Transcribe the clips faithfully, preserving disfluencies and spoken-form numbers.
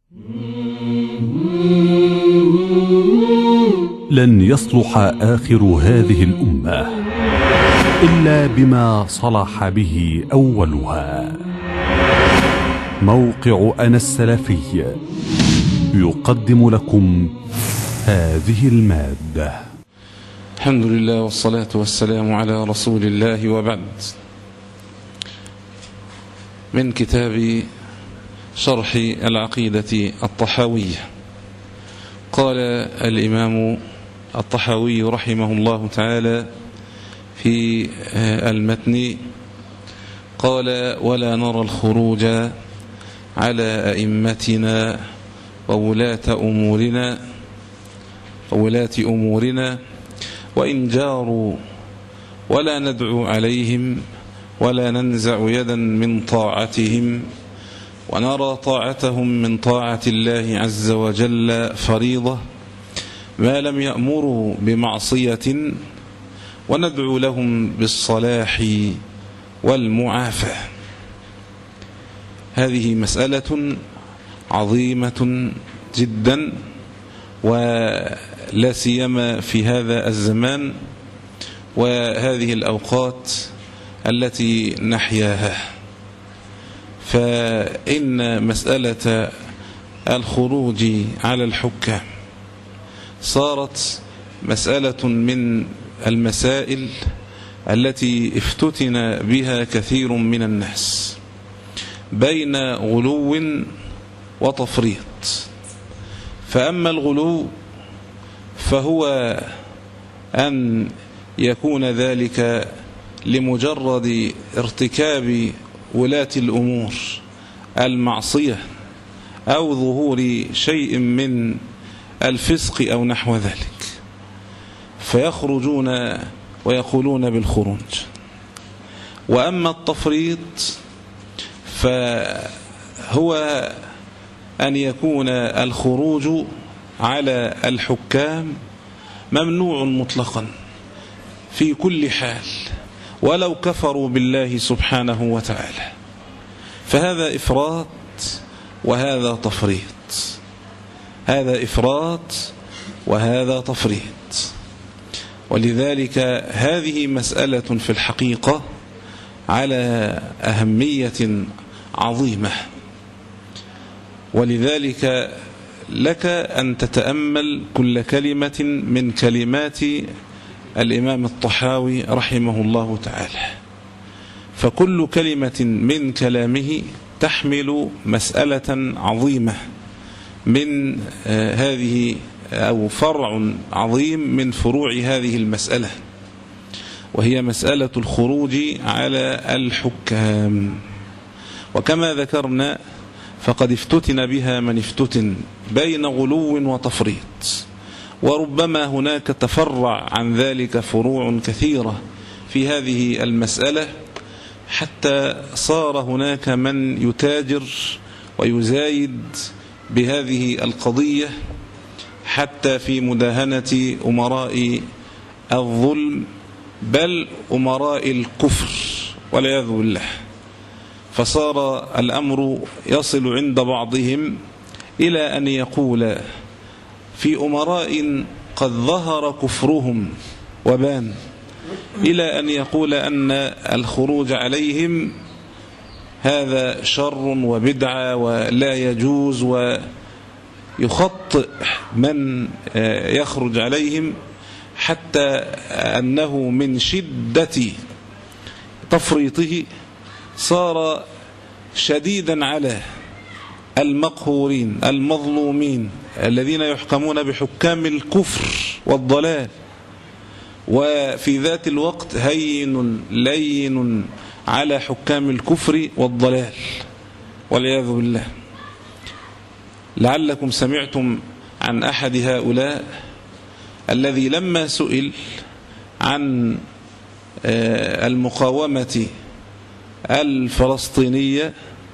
لن يصلح آخر هذه الأمة إلا بما صلح به أولها. موقع أنا السلفي يقدم لكم هذه المادة. الحمد لله والصلاة والسلام على رسول الله، وبعد. من كتاب شرح العقيدة الطحاوية، قال الإمام الطحاوي رحمه الله تعالى في المتن، قال: ولا نرى الخروج على أئمتنا وولاة أمورنا وولاة أمورنا وإن جاروا، ولا ندعو عليهم ولا ننزع يدا من طاعتهم، ونرى طاعتهم من طاعة الله عز وجل فريضة ما لم يأمروا بمعصية، وندعو لهم بالصلاح والمعافاة. هذه مسألة عظيمة جدا، ولا سيما في هذا الزمان وهذه الأوقات التي نحياها. فإن مسألة الخروج على الحكام صارت مسألة من المسائل التي افتتن بها كثير من الناس بين غلو وتفريط. فأما الغلو فهو أن يكون ذلك لمجرد ارتكاب ولاة الأمور المعصية أو ظهور شيء من الفسق أو نحو ذلك، فيخرجون ويقولون بالخروج. وأما التفريط فهو أن يكون الخروج على الحكام ممنوع مطلقا في كل حال، ولو كفروا بالله سبحانه وتعالى. فهذا إفراط وهذا تفريط، هذا إفراط وهذا تفريط. ولذلك هذه مسألة في الحقيقة على أهمية عظيمة، ولذلك لك أن تتأمل كل كلمة من كلمات الإمام الطحاوي رحمه الله تعالى، فكل كلمة من كلامه تحمل مسألة عظيمة من هذه أو فرع عظيم من فروع هذه المسألة، وهي مسألة الخروج على الحكام. وكما ذكرنا فقد افتتن بها من افتتن بين غلو وتفريط، وربما هناك تفرع عن ذلك فروع كثيرة في هذه المسألة، حتى صار هناك من يتاجر ويزايد بهذه القضية حتى في مداهنة أمراء الظلم، بل أمراء الكفر والعياذ بالله. فصار الأمر يصل عند بعضهم إلى أن يقول في أمراء قد ظهر كفرهم وبان، إلى أن يقول أن الخروج عليهم هذا شر وبدعة ولا يجوز، ويخطئ من يخرج عليهم، حتى أنه من شدة تفريطه صار شديدا على المقهورين المظلومين الذين يحكمون بحكام الكفر والضلال، وفي ذات الوقت هين لين على حكام الكفر والضلال والعياذ بالله. لعلكم سمعتم عن أحد هؤلاء الذي لما سئل عن المقاومة الفلسطينية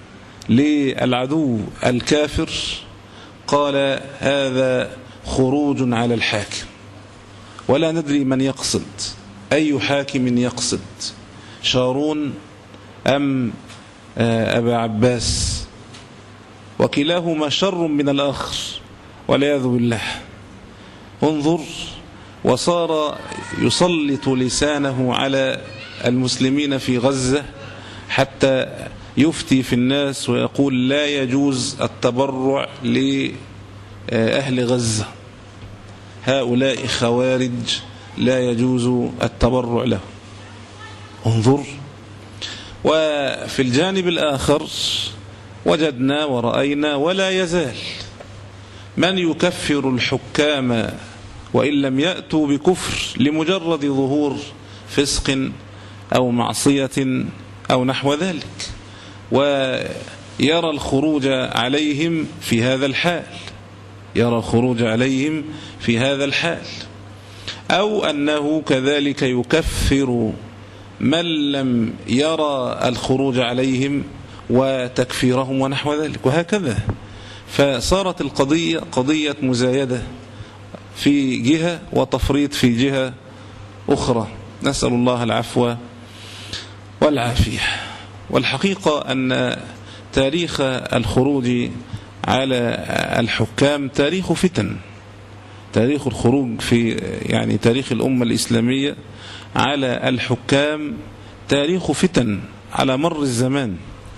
للعدو الكافر قال: هذا خروج على الحاكم. ولا ندري من يقصد، أي حاكم يقصد، شارون أم أبا عباس وكلاهما شر من الآخر والعياذ بالله. انظر، وصار يسلط لسانه على المسلمين في غزة حتى يفتي في الناس ويقول لا يجوز التبرع لأهل غزة، هؤلاء خوارج لا يجوز التبرع له. انظر. وفي الجانب الآخر وجدنا ورأينا ولا يزال من يكفر الحكام وإن لم يأتوا بكفر لمجرد ظهور فسق أو معصية أو نحو ذلك، ويرى الخروج عليهم في هذا الحال يرى الخروج عليهم في هذا الحال أو أنه كذلك يكفر من لم يرى الخروج عليهم وتكفيرهم ونحو ذلك، وهكذا. فصارت القضية قضية مزايدة في جهة وتفريط في جهة أخرى، نسأل الله العفو والعافية. والحقيقة أن تاريخ الخروج على الحكام تاريخ فتن، تاريخ الخروج في يعني تاريخ الأمة الإسلامية على الحكام تاريخ فتن على مر الزمان.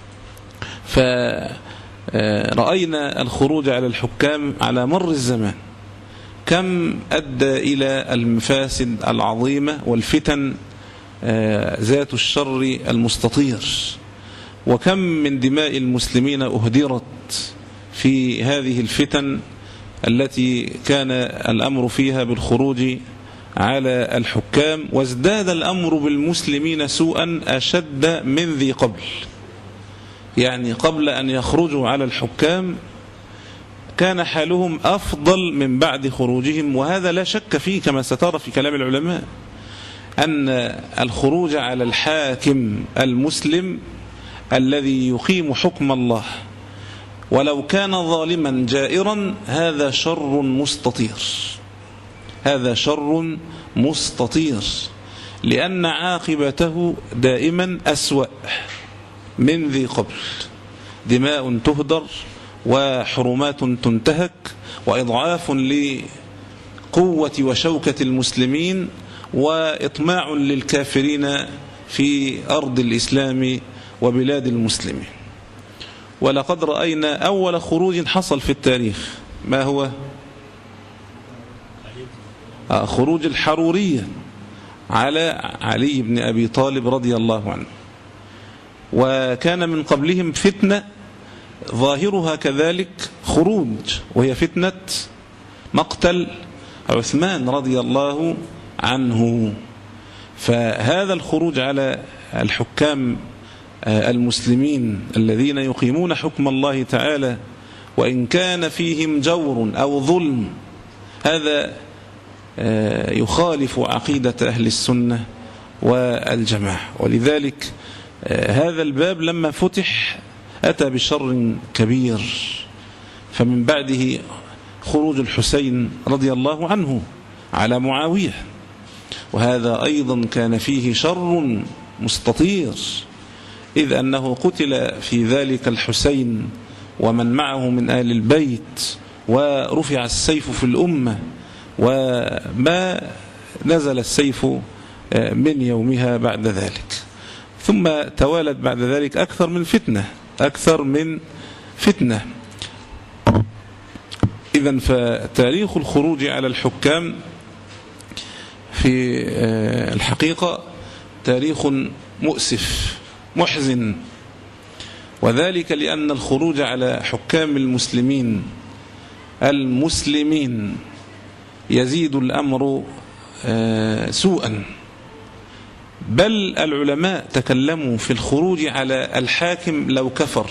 فرأينا الخروج على الحكام على مر الزمان كم أدى إلى المفاسد العظيمة والفتن ذات الشر المستطير، وكم من دماء المسلمين أهدرت في هذه الفتن التي كان الأمر فيها بالخروج على الحكام. وازداد الأمر بالمسلمين سوءا أشد من ذي قبل، يعني قبل أن يخرجوا على الحكام كان حالهم أفضل من بعد خروجهم، وهذا لا شك فيه كما سترى في كلام العلماء أن الخروج على الحاكم المسلم الذي يقيم حكم الله ولو كان ظالما جائرا هذا شر مستطير، هذا شر مستطير، لأن عاقبته دائما أسوأ من ذي قبل. دماء تهدر وحرمات تنتهك وإضعاف لقوة وشوكة المسلمين وإطماع للكافرين في أرض الإسلام وبلاد المسلمين. ولقد رأينا أول خروج حصل في التاريخ ما هو؟ خروج الحرورية على علي بن أبي طالب رضي الله عنه، وكان من قبلهم فتنة ظاهرها كذلك خروج، وهي فتنة مقتل عثمان رضي الله عنه. فهذا الخروج على الحكام المسلمين الذين يقيمون حكم الله تعالى وإن كان فيهم جور أو ظلم هذا يخالف عقيدة أهل السنة والجماعة. ولذلك هذا الباب لما فتح أتى بشر كبير، فمن بعده خروج الحسين رضي الله عنه على معاوية، وهذا أيضا كان فيه شر مستطير، إذ أنه قتل في ذلك الحسين ومن معه من آل البيت، ورفع السيف في الأمة، وما نزل السيف من يومها بعد ذلك. ثم توالت بعد ذلك أكثر من فتنة أكثر من فتنة إذن فتاريخ الخروج على الحكام في الحقيقة تاريخ مؤسف محزن، وذلك لأن الخروج على حكام المسلمين المسلمين يزيد الأمر سوءا. بل العلماء تكلموا في الخروج على الحاكم لو كفر،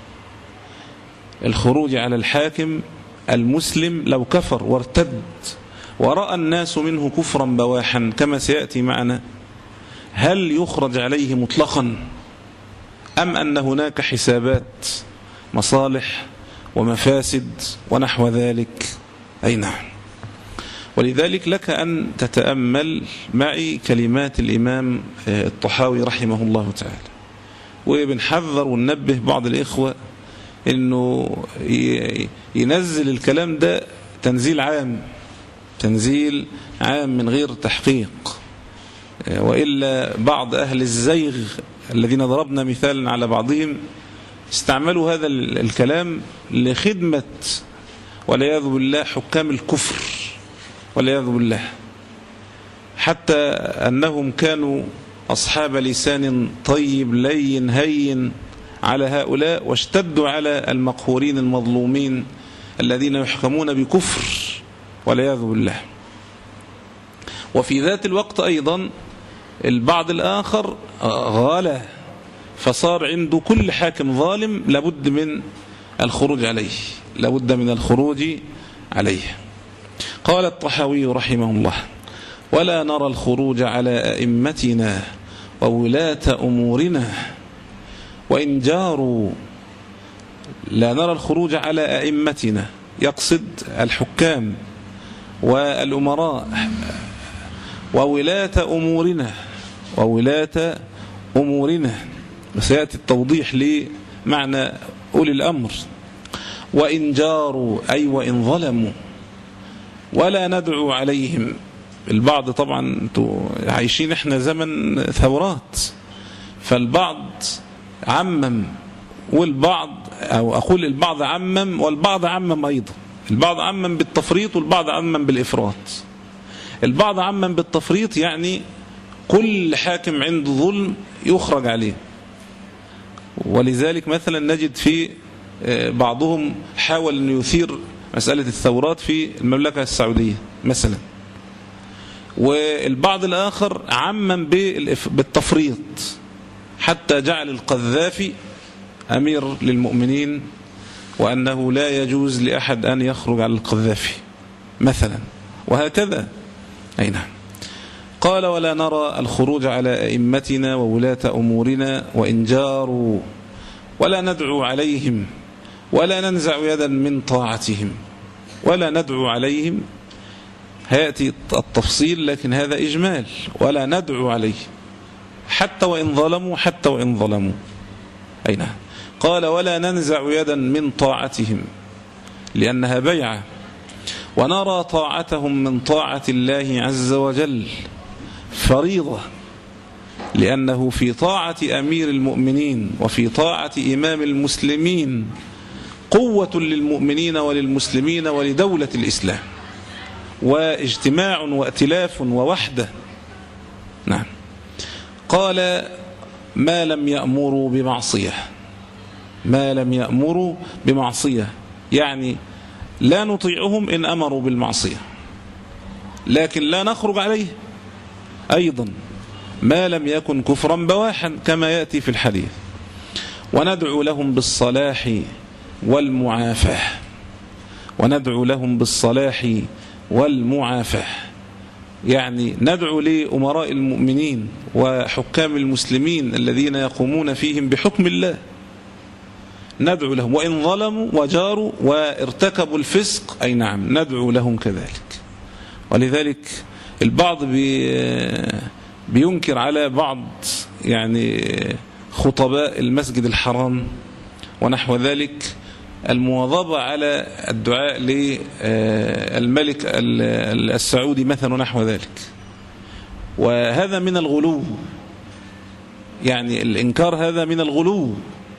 الخروج على الحاكم المسلم لو كفر وارتد ورأى الناس منه كفرا بواحا كما سيأتي معنا، هل يخرج عليه مطلقا أم أن هناك حسابات مصالح ومفاسد ونحو ذلك؟ أي نعم. ولذلك لك أن تتأمل معي كلمات الإمام الطحاوي رحمه الله تعالى، وبنحذر وننبه بعض الإخوة انه ينزل الكلام ده تنزيل عام، تنزيل عام من غير تحقيق. وإلا بعض أهل الزيغ الذين ضربنا مثالا على بعضهم استعملوا هذا الكلام لخدمة والعياذ بالله حكام الكفر والعياذ بالله، حتى أنهم كانوا أصحاب لسان طيب لين هين على هؤلاء، واشتدوا على المقهورين المظلومين الذين يحكمون بكفر والعياذ بالله. وفي ذات الوقت أيضا البعض الآخر غالى، فصار عنده كل حاكم ظالم لابد من الخروج عليه، لابد من الخروج عليه. قال الطحاوي رحمه الله: ولا نرى الخروج على أئمتنا وولاة أمورنا وإن جاروا. لا نرى الخروج على أئمتنا، يقصد الحكام والأمراء، وولاة أمورنا، وولاة أمورنا سيأتي التوضيح لمعنى أولي الأمر. وإن جاروا أي وإن ظلموا، ولا ندعو عليهم. البعض طبعا عايشين احنا زمن ثورات، فالبعض عمم والبعض، أو أقول البعض عمم والبعض عمم أيضا. البعض عمم بالتفريط والبعض عمم بالإفراط. البعض عمم بالتفريط يعني كل حاكم عنده ظلم يخرج عليه، ولذلك مثلا نجد في بعضهم حاول أن يثير مسألة الثورات في المملكة السعودية مثلا. والبعض الآخر عمم بالتفريط حتى جعل القذافي أمير للمؤمنين، وأنه لا يجوز لأحد أن يخرج على القذافي مثلا، وهكذا. أي نعم. قال: ولا نرى الخروج على أئمتنا وولاة أمورنا وإن جاروا، ولا ندعو عليهم ولا ننزع يدا من طاعتهم. ولا ندعو عليهم، هيأتي التفصيل لكن هذا إجمال. ولا ندعو عليه حتى وإن ظلموا، حتى وإن ظلموا. أي نعم. قال: ولا ننزع يدا من طاعتهم لأنها بيعة، ونرى طاعتهم من طاعة الله عز وجل فريضة، لأنه في طاعة أمير المؤمنين وفي طاعة إمام المسلمين قوة للمؤمنين وللمسلمين ولدولة الإسلام، واجتماع وائتلاف ووحدة. نعم. قال: ما لم يأمروا بمعصية، ما لم يأمروا بمعصية يعني لا نطيعهم إن أمروا بالمعصية، لكن لا نخرج عليه أيضا ما لم يكن كفرا بواحا كما يأتي في الحديث. وندعو لهم بالصلاح والمعافاة، وندعو لهم بالصلاح والمعافاة يعني ندعو لأمراء المؤمنين وحكام المسلمين الذين يقومون فيهم بحكم الله، ندعو لهم وإن ظلموا وجاروا وارتكبوا الفسق. أي نعم ندعو لهم كذلك. ولذلك البعض بي بينكر على بعض يعني خطباء المسجد الحرام ونحو ذلك المواظبة على الدعاء للملك السعودي مثلا ونحو ذلك، وهذا من الغلو، يعني الإنكار هذا من الغلو.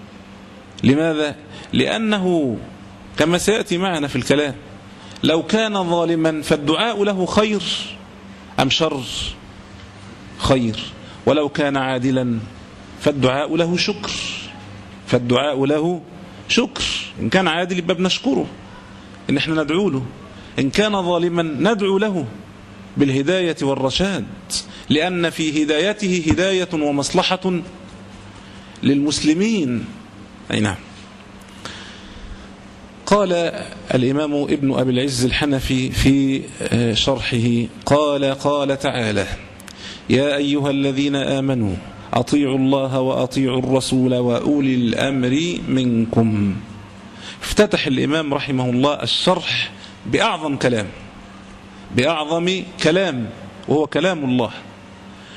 لماذا؟ لأنه كما سيأتي معنا في الكلام لو كان ظالما فالدعاء له خير أم شر؟ خير. ولو كان عادلا فالدعاء له شكر، فالدعاء له شكر. إن كان عادل يبقى بنشكره إن احنا ندعو له، إن كان ظالما ندعو له بالهداية والرشاد، لأن في هدايته هداية ومصلحة للمسلمين. أي نعم. قال الإمام ابن أبي العز الحنفي في شرحه قال قال تعالى: يا أيها الذين آمنوا أطيعوا الله وأطيعوا الرسول وأولي الأمر منكم. افتتح الإمام رحمه الله الشرح بأعظم كلام، بأعظم كلام، وهو كلام الله،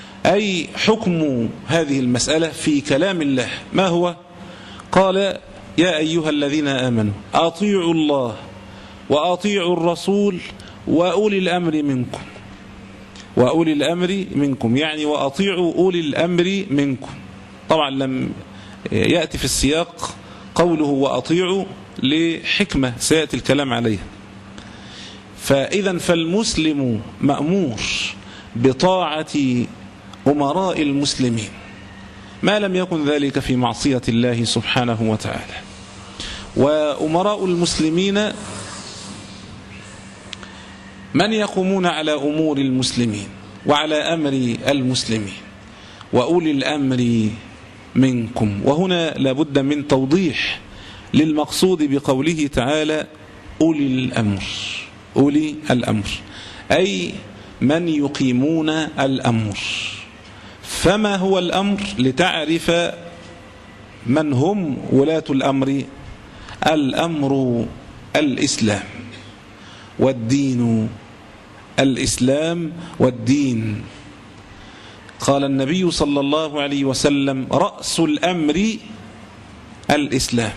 أي حكم هذه المسألة في كلام الله. ما هو؟ قال: يا أيها الذين آمنوا أطيعوا الله وأطيعوا الرسول وأولي الأمر منكم. وأولي الأمر منكم يعني وأطيعوا أولي الأمر منكم. طبعا لم يأتي في السياق قوله وأطيعوا لحكمة سيأتي الكلام عليها. فإذا فالمسلم مأمور بطاعة أمراء المسلمين ما لم يكن ذلك في معصية الله سبحانه وتعالى. وأمراء المسلمين من يقومون على أمور المسلمين وعلى أمر المسلمين وأولي الأمر منكم. وهنا لابد من توضيح للمقصود بقوله تعالى أولي الأمر. أولي الأمر أي من يقيمون الأمر. فما هو الأمر؟ لتعرف من هم ولاة الأمر. الأمر الإسلام والدين الإسلام والدين. قال النبي صلى الله عليه وسلم رأس الأمر الإسلام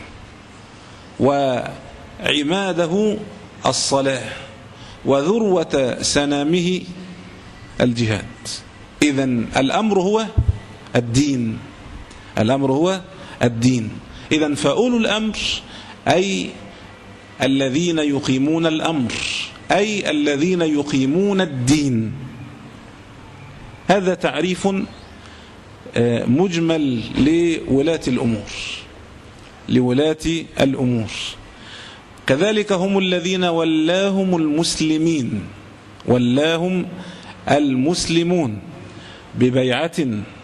وعماده الصلاة وذروة سنامه الجهاد. إذن الأمر هو الدين. الأمر هو الدين. إذن فأولو الأمر أي الذين يقيمون الأمر أي الذين يقيمون الدين. هذا تعريف مجمل لولاة الأمور لولاة الأمور. كذلك هم الذين ولاهم المسلمين ولاهم المسلمون ببيعة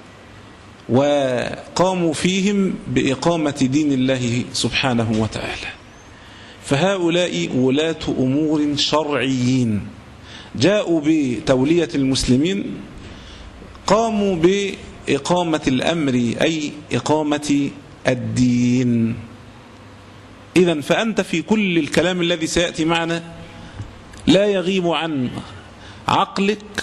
وقاموا فيهم بإقامة دين الله سبحانه وتعالى. فهؤلاء ولاة أمور شرعيين جاءوا بتولية المسلمين، قاموا بإقامة الأمر أي إقامة الدين. إذن فأنت في كل الكلام الذي سيأتي معنا لا يغيب عن عقلك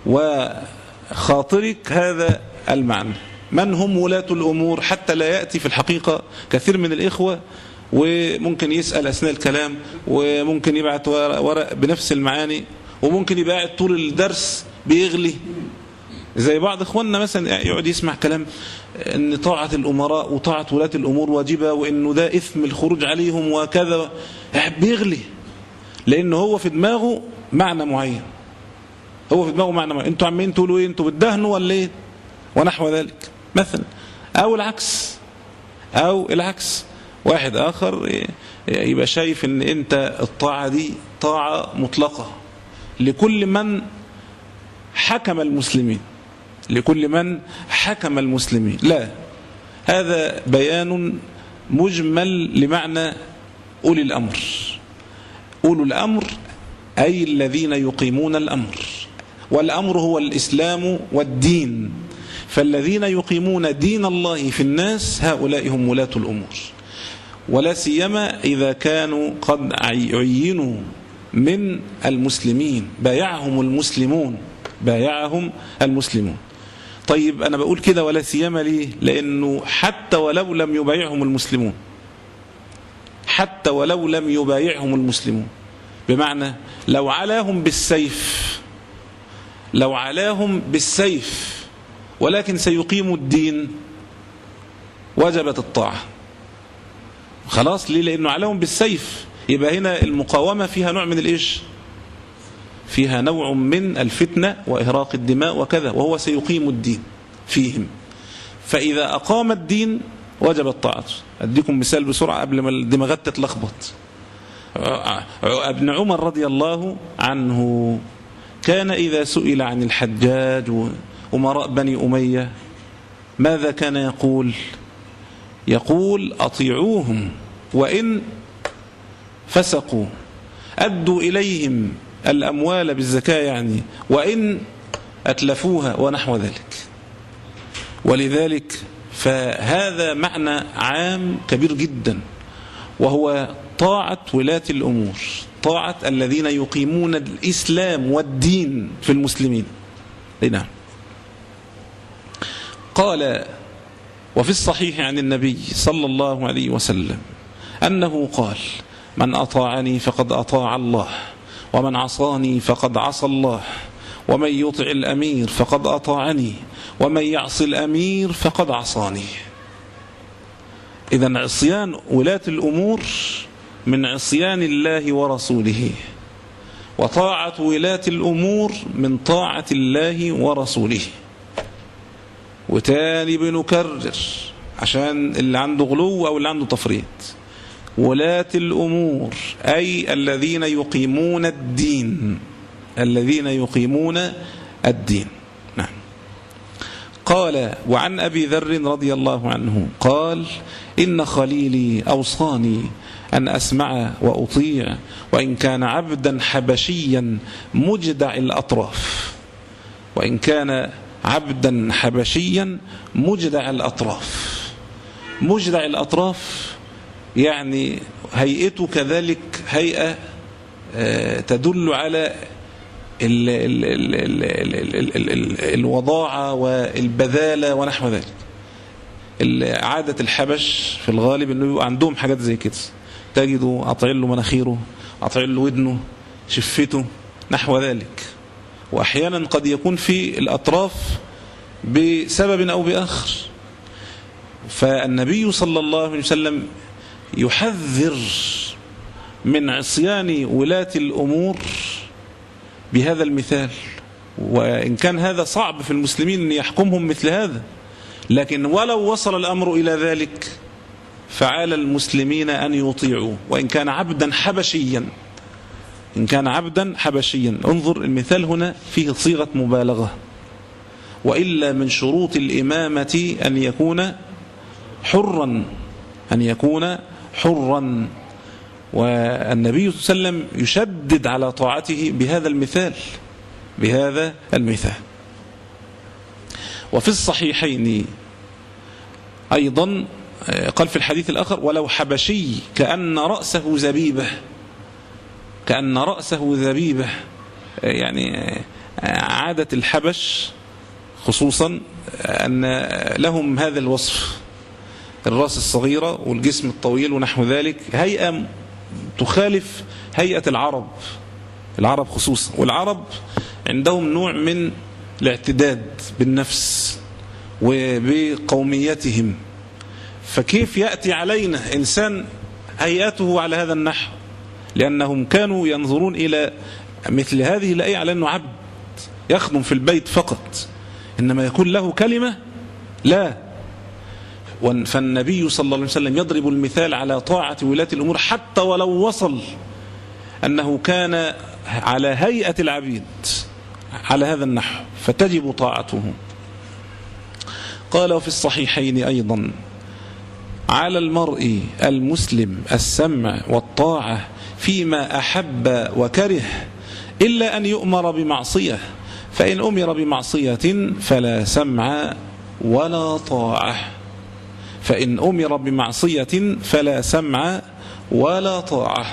وخاطرك هذا المعنى. من هم ولاة الأمور؟ حتى لا يأتي في الحقيقة كثير من الإخوة وممكن يسأل أثناء الكلام وممكن يبعت ورق بنفس المعاني وممكن يبقى قاعد طول الدرس بيغلي زي بعض إخواننا مثلا يقعد يسمع كلام أن طاعة الأمراء وطاعة ولاة الأمور واجبة وأنه ده إثم الخروج عليهم وكذا، بيغلي لأنه هو في دماغه معنى معين. هو في دماغه معنى معين. أنتوا عمين تقولوا إيه؟ أنتوا بتدهنوا ولا إيه؟ ونحو ذلك مثلا. أو العكس أو العكس واحد آخر يبقى شايف أن أنت الطاعة دي طاعة مطلقة لكل من حكم المسلمين لكل من حكم المسلمين. لا، هذا بيان مجمل لمعنى أولي الأمر. أولو الأمر أي الذين يقيمون الأمر، والأمر هو الإسلام والدين. فالذين يقيمون دين الله في الناس هؤلاء هم ولاة الأمور، ولا سيما إذا كانوا قد عينوا من المسلمين، بايعهم المسلمون بايعهم المسلمون. طيب أنا بقول كده ولا سيما ليه؟ لأنه حتى ولو لم يبايعهم المسلمون حتى ولو لم يبايعهم المسلمون بمعنى لو علاهم بالسيف لو علاهم بالسيف ولكن سيقيموا الدين وجبت الطاعة. خلاص، ليه؟ لأنه علاهم بالسيف. يبقى هنا المقاومة فيها نوع من الإيش؟ فيها نوع من الفتنة وإهراق الدماء وكذا، وهو سيقيم الدين فيهم. فإذا أقام الدين وجبت طاعته. أديكم مثال بسرعة قبل ما الدماغات تتلخبط. ابن عمر رضي الله عنه كان إذا سئل عن الحجاج وأمراء بني أمية ماذا كان يقول؟ يقول أطيعوهم وإن فسقوا، أدوا إليهم الأموال بالزكاة يعني وإن أتلفوها ونحو ذلك. ولذلك فهذا معنى عام كبير جدا، وهو طاعة ولاة الأمور، طاعة الذين يقيمون الإسلام والدين في المسلمين. نعم. قال وفي الصحيح عن النبي صلى الله عليه وسلم أنه قال: من أطاعني فقد أطاع الله، ومن عصاني فقد عصى الله، ومن يطع الأمير فقد أطاعني، ومن يعصي الأمير فقد عصاني. إذن عصيان ولاة الأمور من عصيان الله ورسوله، وطاعة ولاة الأمور من طاعة الله ورسوله. وتاني بنكرر عشان اللي عنده غلو أو اللي عنده تفريط: ولاة الأمور أي الذين يقيمون الدين، الذين يقيمون الدين. نعم. قال: وعن أبي ذر رضي الله عنه قال: إن خليلي أوصاني أن أسمع وأطيع وإن كان عبدا حبشيا مجدع الأطراف. وإن كان عبدا حبشيا مجدع الأطراف. مجدع الأطراف يعني هيئته كذلك هيئة تدل على ال ال ال ال ال ال ال ال الوضاعة والبذالة ونحو ذلك. عادة الحبش في الغالب أنه يبقى عندهم حاجات زي كده، تجدوا قاطعين له مناخيره، قاطعين له ودنه، شفته، نحو ذلك. وأحيانا قد يكون في الأطراف بسبب أو بآخر. فالنبي صلى الله عليه وسلم يحذر من عصيان ولاة الأمور بهذا المثال. وإن كان هذا صعب في المسلمين أن يحكمهم مثل هذا، لكن ولو وصل الأمر إلى ذلك فعلى المسلمين أن يطيعوا وإن كان عبدا حبشيا. إن كان عبدا حبشيا، انظر المثال هنا فيه صيغة مبالغة. وإلا من شروط الإمامة أن يكون حرا، أن يكون حرا. والنبي صلى الله عليه وسلم يشدد على طاعته بهذا المثال، بهذا المثال. وفي الصحيحين أيضا قال في الحديث الآخر: ولو حبشي كأن رأسه زبيبة. كأن رأسه زبيبة، يعني عادة الحبش خصوصا أن لهم هذا الوصف، الرأس الصغيرة والجسم الطويل ونحو ذلك، هيئة تخالف هيئة العرب، العرب خصوصا. والعرب عندهم نوع من الاعتداد بالنفس وبقوميتهم. فكيف يأتي علينا إنسان هيئته على هذا النحو؟ لأنهم كانوا ينظرون إلى مثل هذه الآية على أنه عبد يخدم في البيت فقط، إنما يكون له كلمة لا. فالنبي صلى الله عليه وسلم يضرب المثال على طاعة ولاة الأمور حتى ولو وصل أنه كان على هيئة العبيد على هذا النحو، فتجب طاعته. قال: وفي الصحيحين أيضا: على المرء المسلم السمع والطاعة فيما أحب وكره إلا أن يؤمر بمعصية، فإن أمر بمعصية فلا سمع ولا طاعة. فإن أمر بمعصية فلا سمع ولا طاعة.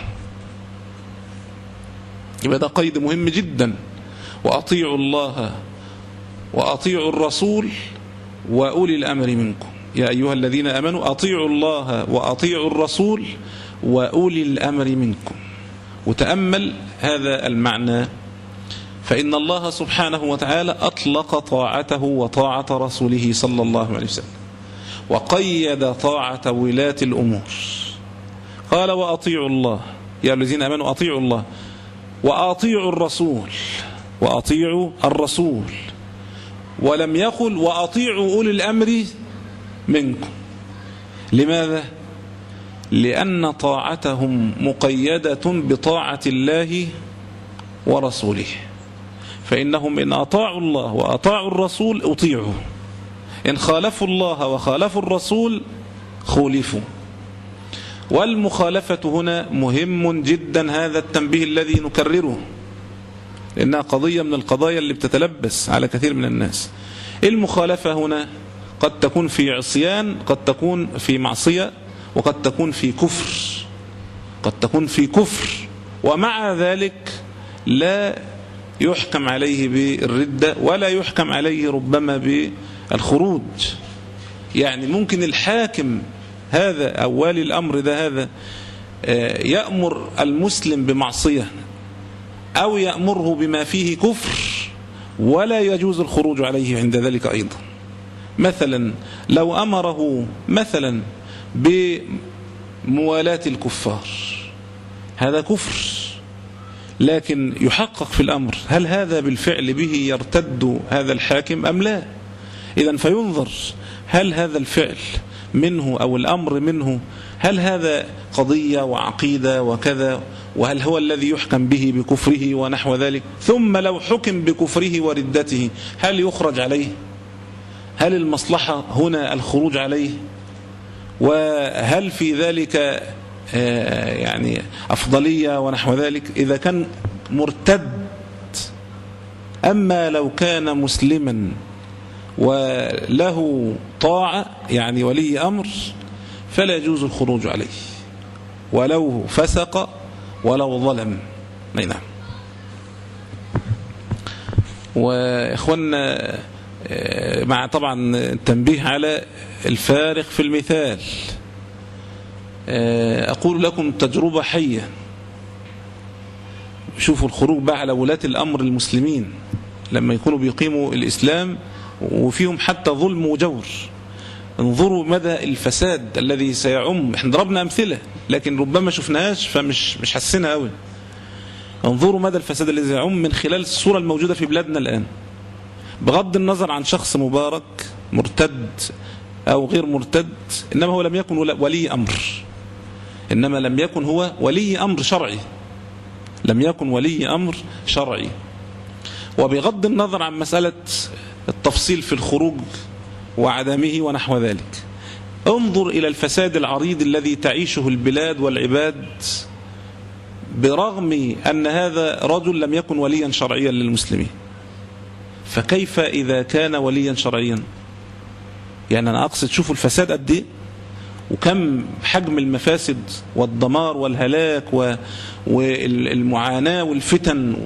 يبقى ده قيد مهم جدا. وأطيعوا الله وأطيعوا الرسول وأولي الأمر منكم. يا أيها الذين آمنوا أطيعوا الله وأطيعوا الرسول وأولي الأمر منكم. وتأمل هذا المعنى، فإن الله سبحانه وتعالى أطلق طاعته وطاعة رسوله صلى الله عليه وسلم، وقيد طاعة ولاة الأمور. قال: وأطيعوا الله، يا الذين آمنوا أطيعوا الله وأطيعوا الرسول، وأطيعوا الرسول. ولم يقل وأطيعوا أولي الأمر منكم. لماذا؟ لأن طاعتهم مقيدة بطاعة الله ورسوله. فإنهم إن أطاعوا الله وأطاعوا الرسول أطيعوا، إن خالفوا الله وخالفوا الرسول خولفوا. والمخالفة هنا مهم جدا، هذا التنبيه الذي نكرره، لأنها قضية من القضايا اللي بتتلبس على كثير من الناس. المخالفة هنا قد تكون في عصيان، قد تكون في معصية، وقد تكون في كفر، قد تكون في كفر، ومع ذلك لا يحكم عليه بالردة ولا يحكم عليه ربما بالخروج. يعني ممكن الحاكم هذا أو والي الأمر ده هذا يأمر المسلم بمعصية أو يأمره بما فيه كفر، ولا يجوز الخروج عليه عند ذلك أيضا. مثلا لو أمره مثلا بموالاة الكفار، هذا كفر، لكن يحقق في الأمر هل هذا بالفعل به يرتد هذا الحاكم أم لا؟ إذن فينظر هل هذا الفعل منه أو الأمر منه، هل هذا قضية وعقيدة وكذا، وهل هو الذي يحكم به بكفره ونحو ذلك. ثم لو حكم بكفره وردته هل يخرج عليه؟ هل المصلحة هنا الخروج عليه؟ وهل في ذلك يعني أفضلية ونحو ذلك إذا كان مرتد؟ أما لو كان مسلما وله طاعة يعني ولي أمر فلا يجوز الخروج عليه ولو فسق ولو ظلم. نعم. وإخواننا مع طبعا التنبيه على الفارق في المثال، أقول لكم تجربة حية. شوفوا الخروج بقى على ولاة الأمر المسلمين لما يكونوا بيقيموا الإسلام وفيهم حتى ظلم وجور، انظروا مدى الفساد الذي سيعم. احنا ضربنا أمثلة لكن ربما شفناهاش فمش مش حسنا قوي. انظروا مدى الفساد الذي يعم من خلال الصورة الموجودة في بلادنا الآن، بغض النظر عن شخص مبارك مرتد أو غير مرتد، إنما هو لم يكن ولي أمر، إنما لم يكن هو ولي أمر شرعي، لم يكن ولي أمر شرعي. وبغض النظر عن مسألة التفصيل في الخروج وعدمه ونحو ذلك، انظر إلى الفساد العريض الذي تعيشه البلاد والعباد برغم أن هذا رجل لم يكن وليا شرعيا للمسلمين. فكيف إذا كان وليا شرعيا؟ يعني أنا أقصد شوفوا الفساد قد إيه، وكم حجم المفاسد والدمار والهلاك والمعاناة والفتن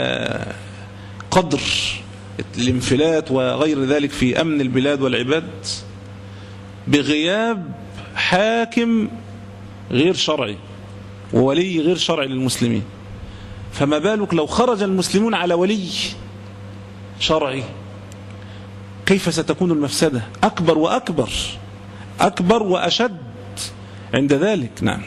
وقدر الانفلات وغير ذلك في أمن البلاد والعباد بغياب حاكم غير شرعي وولي غير شرعي للمسلمين. فما بالك لو خرج المسلمون على ولي شرعي، كيف ستكون المفسدة؟ أكبر وأكبر، أكبر وأشد عند ذلك. نعم.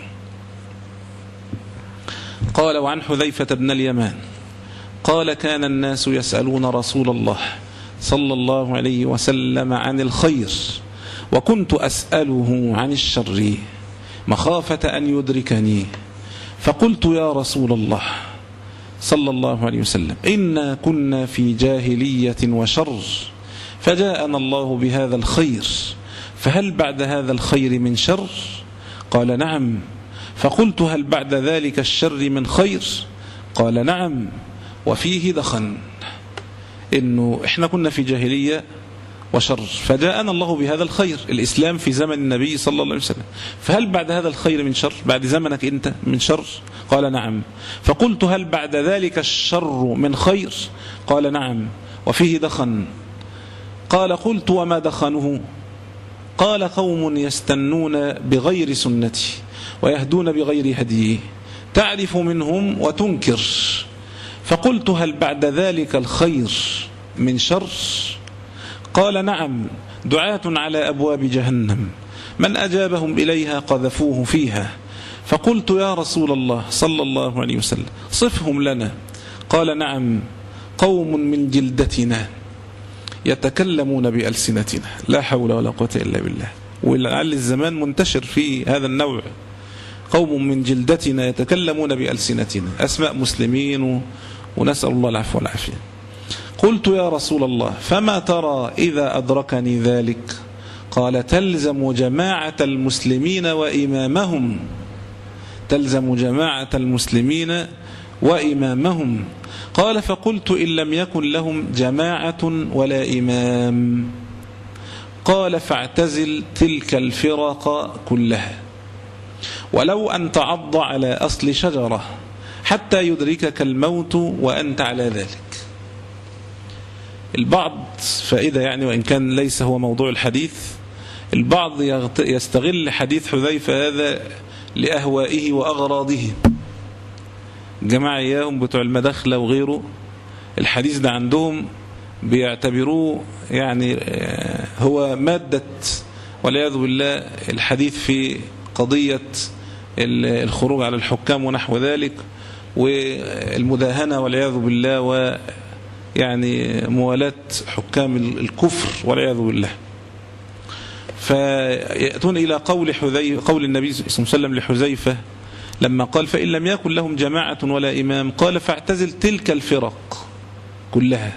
قال: وعن حذيفة بن اليمان قال: كان الناس يسألون رسول الله صلى الله عليه وسلم عن الخير، وكنت أسأله عن الشر مخافة أن يدركني، فقلت: يا رسول الله صلى الله عليه وسلم، إنا كنا في جاهلية وشر، فجاءنا الله بهذا الخير، فهل بعد هذا الخير من شر؟ قال: نعم. فقلت: هل بعد ذلك الشر من خير؟ قال: نعم، وفيه دخن. إنه إحنا كنا في جاهلية وشر، فجاءنا الله بهذا الخير، الإسلام في زمن النبي صلى الله عليه وسلم، فهل بعد هذا الخير من شر؟ بعد زمنك أنت من شر؟ قال: نعم. فقلت: هل بعد ذلك الشر من خير؟ قال: نعم، وفيه دخن. قال: قلت: وما دخنه؟ قال: قوم يستنون بغير سنتي ويهدون بغير هديه، تعرف منهم وتنكر. فقلت: هل بعد ذلك الخير من شر؟ قال: نعم، دعاة على أبواب جهنم، من أجابهم إليها قذفوه فيها. فقلت: يا رسول الله صلى الله عليه وسلم، صفهم لنا. قال: نعم، قوم من جلدتنا يتكلمون بألسنتنا. لا حول ولا قوة إلا بالله. ولعل الزمان منتشر في هذا النوع، قوم من جلدتنا يتكلمون بألسنتنا، أسماء مسلمين، ونسأل الله العفو والعافية. قلت: يا رسول الله، فما ترى إذا أدركني ذلك؟ قال: تلزم جماعة المسلمين وإمامهم، تلزم جماعة المسلمين وإمامهم. قال: فقلت: إن لم يكن لهم جماعة ولا إمام؟ قال: فاعتزل تلك الفرق كلها، ولو أن تعض على أصل شجرة حتى يدركك الموت وأنت على ذلك. البعض فائدة يعني، وإن كان ليس هو موضوع الحديث، البعض يستغل حديث حذيفة هذا لأهوائه وأغراضه، جماعة إياهم بتوع المداخلة وغيره، الحديث ده عندهم بيعتبروه يعني هو مادة والعياذ بالله الحديث في قضية الخروج على الحكام ونحو ذلك والمداهنة والعياذ بالله، ويعني موالاة حكام الكفر والعياذ بالله. فيأتون إلى قول حذيفة، قول النبي صلى الله عليه وسلم لحذيفة لما قال فإن لم يكن لهم جماعة ولا إمام، قال فاعتزل تلك الفرق كلها.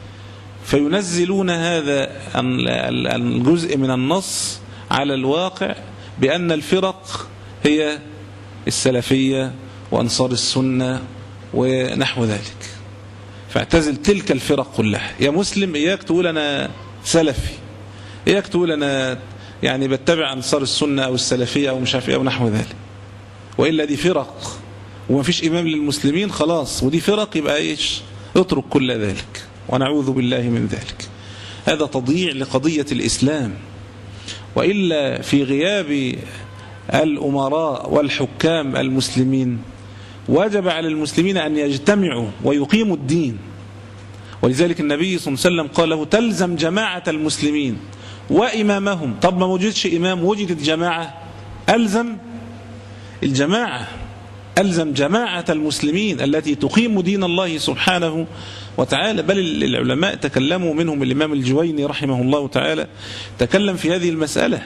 فينزلون هذا الجزء من النص على الواقع بأن الفرق هي السلفية وأنصار السنة ونحو ذلك. فاعتزل تلك الفرق كلها. يا مسلم إياك تقول أنا سلفي، إياك تقول أنا يعني بتبع أنصار السنة أو السلفية أو مش عارف إيه أو نحو ذلك، وإلا دي فرق وما فيش إمام للمسلمين خلاص، ودي فرق يبقى إيش؟ اترك كل ذلك ونعوذ بالله من ذلك. هذا تضييع لقضية الإسلام. وإلا في غياب الأمراء والحكام المسلمين وجب على المسلمين أن يجتمعوا ويقيموا الدين. ولذلك النبي صلى الله عليه وسلم قال له تلزم جماعة المسلمين وإمامهم. طب ما وجدش إمام وجدت جماعة، ألزم الجماعة، ألزم جماعة المسلمين التي تقيم دين الله سبحانه وتعالى. بل العلماء تكلموا، منهم الإمام الجويني رحمه الله تعالى تكلم في هذه المسألة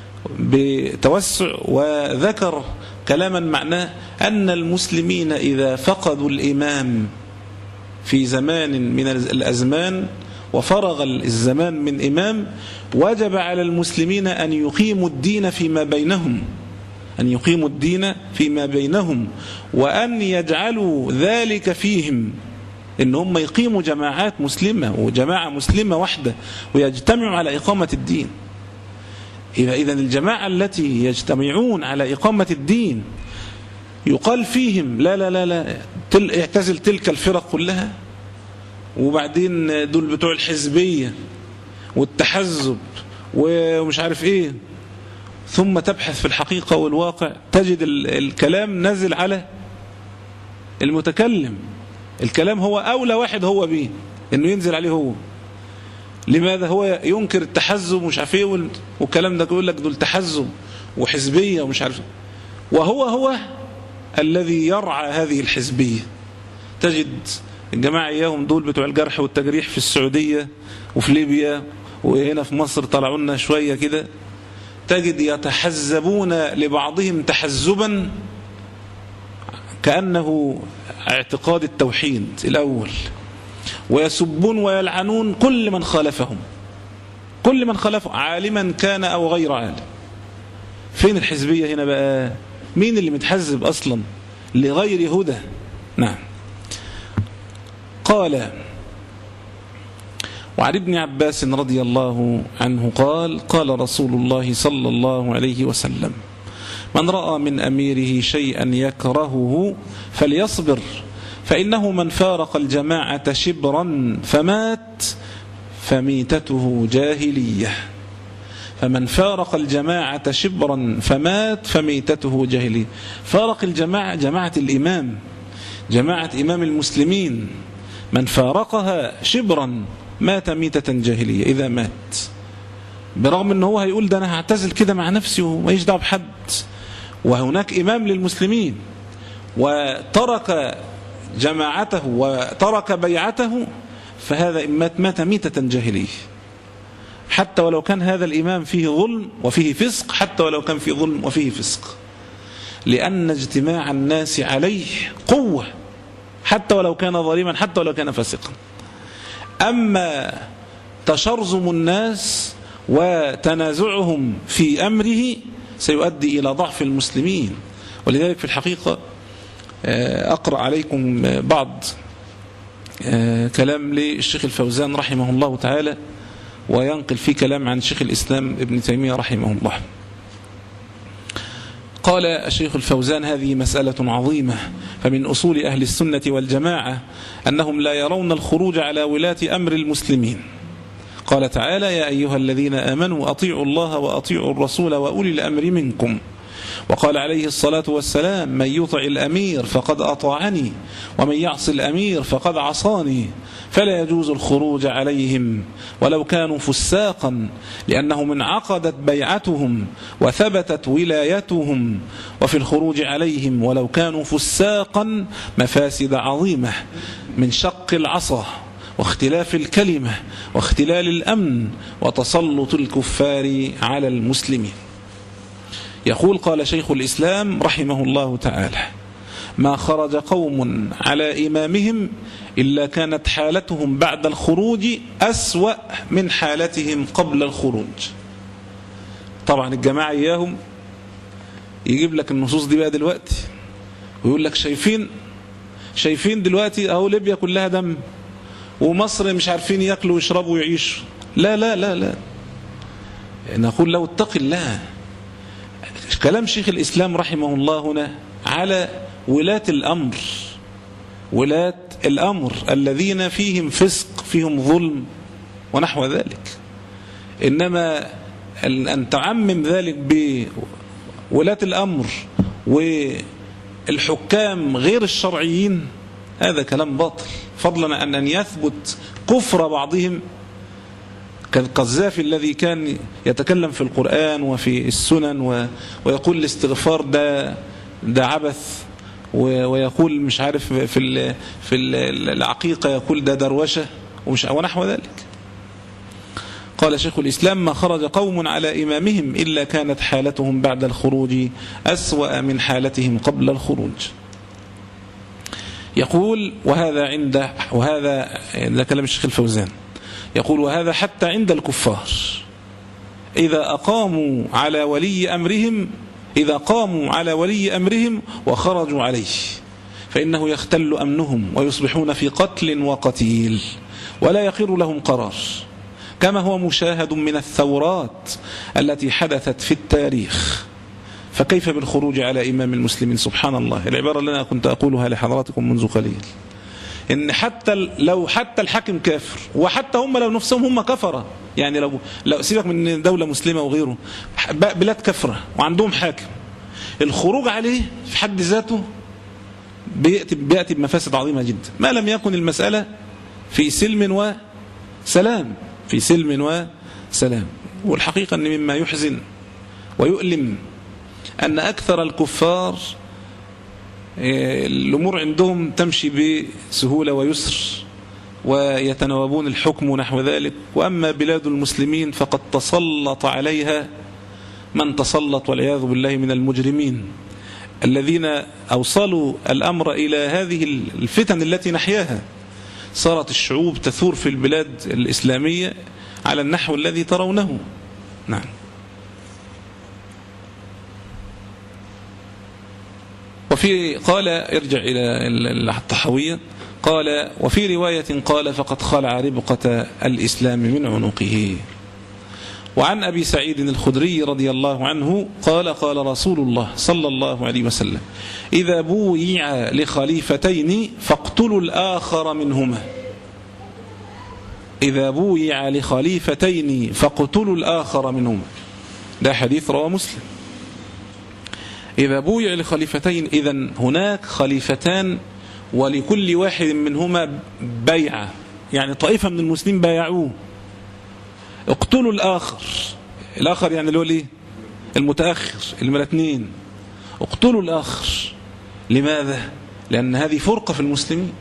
بتوسع وذكر كلاما معناه أن المسلمين إذا فقدوا الإمام في زمان من الأزمان وفرغ الزمان من إمام، وجب على المسلمين أن يقيموا الدين فيما بينهم، أن يقيموا الدين فيما بينهم وأن يجعلوا ذلك فيهم، إن هم يقيموا جماعات مسلمة وجماعة مسلمة واحدة ويجتمعوا على إقامة الدين. إذن الجماعة التي يجتمعون على إقامة الدين يقال فيهم لا لا لا لا تل اعتزل تلك الفرق كلها، وبعدين دول بتوع الحزبية والتحزب ومش عارف إيه، ثم تبحث في الحقيقة والواقع تجد الكلام نزل على المتكلم. الكلام هو أولى واحد هو به إنه ينزل عليه هو. لماذا؟ هو ينكر التحزب ومش عارف ايه والكلام ده، يقول لك دول تحزب وحزبية ومش عارف، وهو هو الذي يرعى هذه الحزبية. تجد الجماعة إياهم دول بتوع الجرح والتجريح في السعودية وفي ليبيا وهنا في مصر طلعوا لنا شوية كده، تجد يتحزبون لبعضهم تحزبا كأنه اعتقاد التوحيد الأول، ويسبون ويلعنون كل من خالفهم، كل من خالفه عالما كان أو غير عالم. فين الحزبية هنا بقى؟ مين اللي متحزب أصلا لغير هدى؟ نعم. قال وعن ابن عباس رضي الله عنه قال قال رسول الله صلى الله عليه وسلم من رأى من أميره شيئا يكرهه فليصبر، فإنه من فارق الجماعة شبرا فمات فميتته جاهلية. فمن فارق الجماعة شبرا فمات فميتته جاهلية. فارق الجماعة جماعة الإمام، جماعة إمام المسلمين، من فارقها شبرا مات ميتة جاهلية إذا مات، برغم أنه هو هيقول ده أنا هعتزل كده مع نفسي وما يجدع بحد، وهناك إمام للمسلمين وترك جماعته وترك بيعته، فهذا مات مات ميتة جاهلية، حتى ولو كان هذا الإمام فيه ظلم وفيه فسق، حتى ولو كان فيه ظلم وفيه فسق، لأن اجتماع الناس عليه قوة حتى ولو كان ظالما، حتى ولو كان فاسقا. أما تشرذم الناس وتنازعهم في أمره سيؤدي إلى ضعف المسلمين. ولذلك في الحقيقة أقرأ عليكم بعض كلام للشيخ الفوزان رحمه الله تعالى، وينقل فيه كلام عن شيخ الإسلام ابن تيمية رحمه الله. قال الشيخ الفوزان هذه مسألة عظيمة، فمن أصول أهل السنة والجماعة أنهم لا يرون الخروج على ولاة أمر المسلمين. قال تعالى: يا أيها الذين آمنوا أطيعوا الله وأطيعوا الرسول وأولي الأمر منكم. وقال عليه الصلاة والسلام: من يطع الأمير فقد أطاعني ومن يعص الأمير فقد عصاني، فلا يجوز الخروج عليهم ولو كانوا فساقا، لأنه من عقدت بيعتهم وثبتت ولايتهم، وفي الخروج عليهم ولو كانوا فساقا مفاسد عظيمة من شق العصا واختلاف الكلمة واختلال الأمن وتسلط الكفار على المسلمين. يقول: قال شيخ الإسلام رحمه الله تعالى: ما خرج قوم على إمامهم إلا كانت حالتهم بعد الخروج أسوأ من حالتهم قبل الخروج. طبعا الجماعة إياهم يجيب لك النصوص دي بقى دلوقتي ويقول لك: شايفين شايفين دلوقتي أهو ليبيا كلها دم، ومصر مش عارفين يأكلوا ويشربوا ويعيشوا. لا لا لا لا، نقول لو اتق الله. كلام شيخ الإسلام رحمه الله هنا على ولاة الأمر، ولاة الأمر الذين فيهم فسق، فيهم ظلم ونحو ذلك. إنما أن تعمم ذلك بولاة الأمر والحكام غير الشرعيين هذا كلام باطل، فضلا عن أن يثبت كفر بعضهم كالقذافي الذي كان يتكلم في القرآن وفي السنن ويقول الاستغفار ده ده عبث، ويقول مش عارف في في العقيقة يقول ده دروشة ومش ونحو ذلك. قال شيخ الإسلام: ما خرج قوم على إمامهم إلا كانت حالتهم بعد الخروج أسوأ من حالتهم قبل الخروج. يقول: وهذا عند وهذا ده كلام الشيخ الفوزان، يقول: وهذا حتى عند الكفار إذا أقاموا على ولي أمرهم إذا قاموا على ولي أمرهم وخرجوا عليه فإنه يختل أمنهم ويصبحون في قتل وقتيل ولا يقر لهم قرار، كما هو مشاهد من الثورات التي حدثت في التاريخ. فكيف بالخروج على إمام المسلمين؟ سبحان الله. العبارة اللي أنا كنت أقولها لحضراتكم منذ قليل، إن حتى لو حتى الحاكم كافر، وحتى هم لو نفسهم هم كفرة، يعني لو لو سيبك من دولة مسلمة وغيره، بلاد كفرة وعندهم حاكم، الخروج عليه في حد ذاته بيأتي, بيأتي بمفاسد عظيمة جدا، ما لم يكن المسألة في سلم وسلام في سلم وسلام. والحقيقة أن مما يحزن ويؤلم أن أكثر الكفار الأمور عندهم تمشي بسهولة ويسر ويتناوبون الحكم ونحو ذلك، وأما بلاد المسلمين فقد تسلط عليها من تسلط والعياذ بالله من المجرمين الذين أوصلوا الأمر إلى هذه الفتن التي نحياها. صارت الشعوب تثور في البلاد الإسلامية على النحو الذي ترونه. نعم. وفي قال ارجع إلى الطحاوية، قال: وفي رواية قال: فقد خلع ربقة الإسلام من عنقه. وعن أبي سعيد الخدري رضي الله عنه قال: قال رسول الله صلى الله عليه وسلم: إذا بويع لخليفتين فاقتلوا الآخر منهما. إذا بويع لخليفتين فاقتلوا الآخر منهما. ده حديث رواه مسلم. إذا بويع لخليفتين، إذن هناك خليفتان ولكل واحد منهما بيعة، يعني طائفة من المسلمين بايعوه. اقتلوا الآخر، الآخر يعني اللي هو الايه؟ المتأخر، الملاثنين. اقتلوا الآخر. لماذا؟ لأن هذه فرقة في المسلمين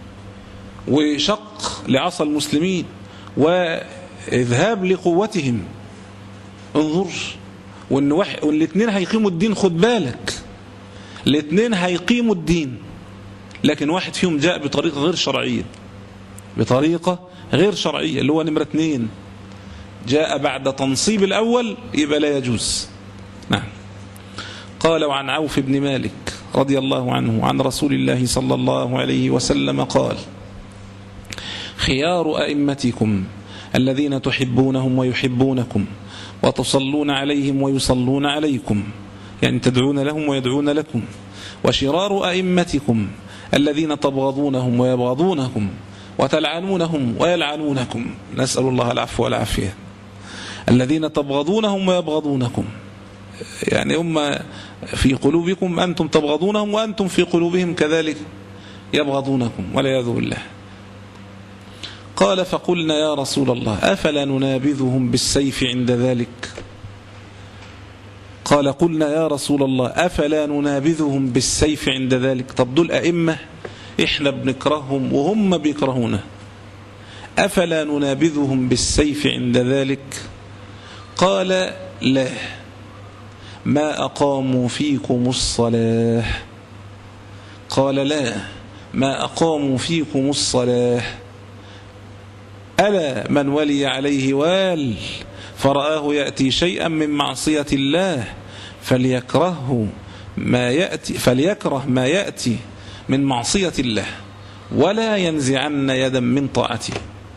وشق لعصا المسلمين وإذهاب لقوتهم. انظر، وان واحد والاثنين هيقيموا الدين، خد بالك، الاثنين هيقيموا الدين، لكن واحد فيهم جاء بطريقة غير شرعية، بطريقة غير شرعية اللي هو نمرة اثنين، جاء بعد تنصيب الأول، يبقى لا يجوز. نعم. قال: وعن عوف بن مالك رضي الله عنه عن رسول الله صلى الله عليه وسلم قال: خيار أئمتكم الذين تحبونهم ويحبونكم وتصلون عليهم ويصلون عليكم، يعني تدعون لهم ويدعون لكم. وشرار أئمتكم الذين تبغضونهم ويبغضونكم وتلعنونهم ويلعنونكم، نسأل الله العفو والعافية. الذين تبغضونهم ويبغضونكم، يعني هم في قلوبكم أنتم تبغضونهم وأنتم في قلوبهم كذلك يبغضونكم والعياذ بالله. قال فقلنا يا رسول الله أفلا ننابذهم بالسيف عند ذلك؟ قال قلنا يا رسول الله أفلا ننابذهم بالسيف عند ذلك. طب دول أئمة إحنا بنكرههم وهم بيكرهونا، أفلا ننابذهم بالسيف عند ذلك؟ قال لا، ما أقاموا فيكم الصلاة. قال لا، ما أقاموا فيكم الصلاة. ألا من ولي عليه وال فرآه يأتي شيئا من معصية الله فليكرهه ما يأتي فليكره ما يأتي من معصية الله ولا ينزعن يدا من طاعته.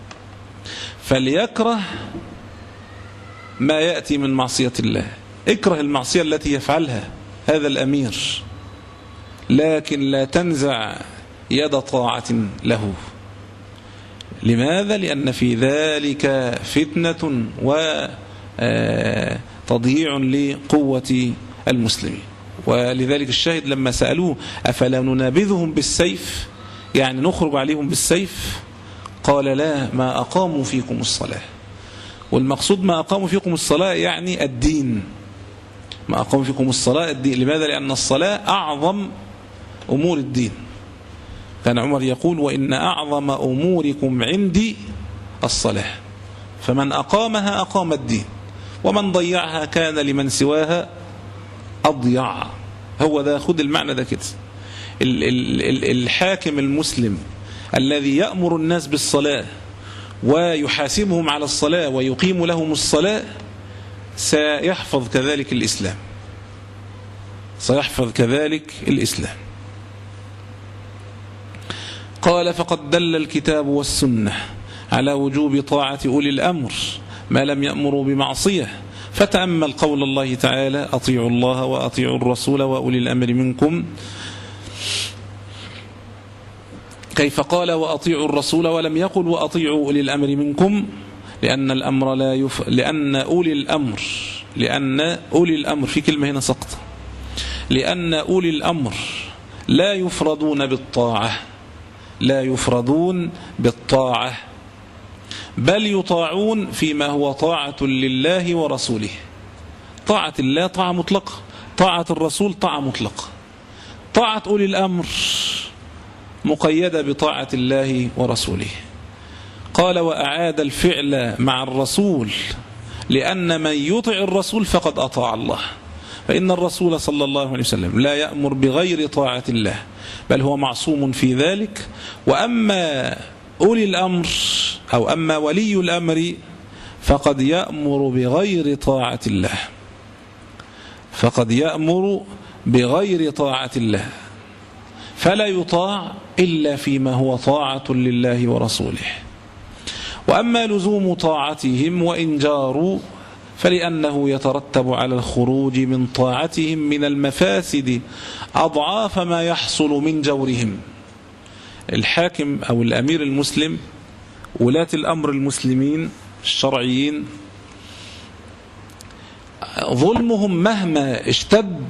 فليكره ما يأتي من معصية الله، اكره المعصية التي يفعلها هذا الأمير، لكن لا تنزع يد طاعة له. لماذا؟ لأن في ذلك فتنة وتضييع لقوة المسلمين. ولذلك الشاهد لما سألوه أفلا ننابذهم بالسيف، يعني نخرج عليهم بالسيف، قال لا، ما أقاموا فيكم الصلاة. والمقصود ما أقاموا فيكم الصلاة يعني الدين، ما أقاموا فيكم الصلاة الدين. لماذا؟ لأن الصلاة أعظم أمور الدين. كان عمر يقول وإن أعظم أموركم عندي الصلاة، فمن أقامها أقام الدين، ومن ضيعها كان لمن سواها أضيع. هو ده، خد المعنى ده كده. الحاكم المسلم الذي يأمر الناس بالصلاة ويحاسبهم على الصلاة ويقيم لهم الصلاة سيحفظ كذلك الإسلام، سيحفظ كذلك الإسلام. قال فقد دل الكتاب والسنة على وجوب طاعة أولي الأمر ما لم يأمروا بمعصية. فتأمل قول الله تعالى أطيعوا الله وأطيعوا الرسول وأولي الأمر منكم، كيف قال وأطيعوا الرسول ولم يقل وأطيعوا أولي الأمر منكم؟ لأن الأمر لا يف... لأن أولي الأمر لأن أولي الأمر في كلمة هنا سقط، لأن أولي الأمر لا يفردون بالطاعة، لا يفردون بالطاعة، بل يطاعون فيما هو طاعة لله ورسوله. طاعة الله طاعة مطلقة، طاعة الرسول طاعة مطلقة. طاعة أولي الأمر مقيدة بطاعة الله ورسوله. قال وأعاد الفعل مع الرسول لأن من يطع الرسول فقد أطاع الله، فإن الرسول صلى الله عليه وسلم لا يأمر بغير طاعة الله، بل هو معصوم في ذلك. وأما أولي الأمر أو أما ولي الأمر فقد يأمر بغير طاعة الله، فقد يأمر بغير طاعة الله، فلا يطاع إلا فيما هو طاعة لله ورسوله. وأما لزوم طاعتهم وإن جاروا فلأنه يترتب على الخروج من طاعتهم من المفاسد أضعاف ما يحصل من جورهم. الحاكم أو الأمير المسلم، ولاة الأمر المسلمين الشرعيين، ظلمهم مهما اشتد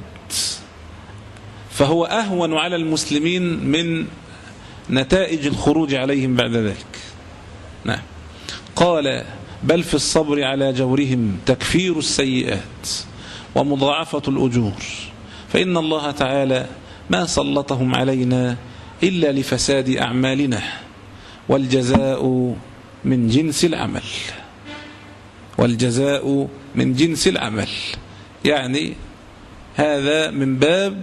فهو أهون على المسلمين من نتائج الخروج عليهم بعد ذلك. نعم. قال بل في الصبر على جورهم تكفير السيئات ومضاعفة الأجور، فإن الله تعالى ما سلطهم علينا إلا لفساد أعمالنا، والجزاء من جنس العمل، والجزاء من جنس العمل. يعني هذا من باب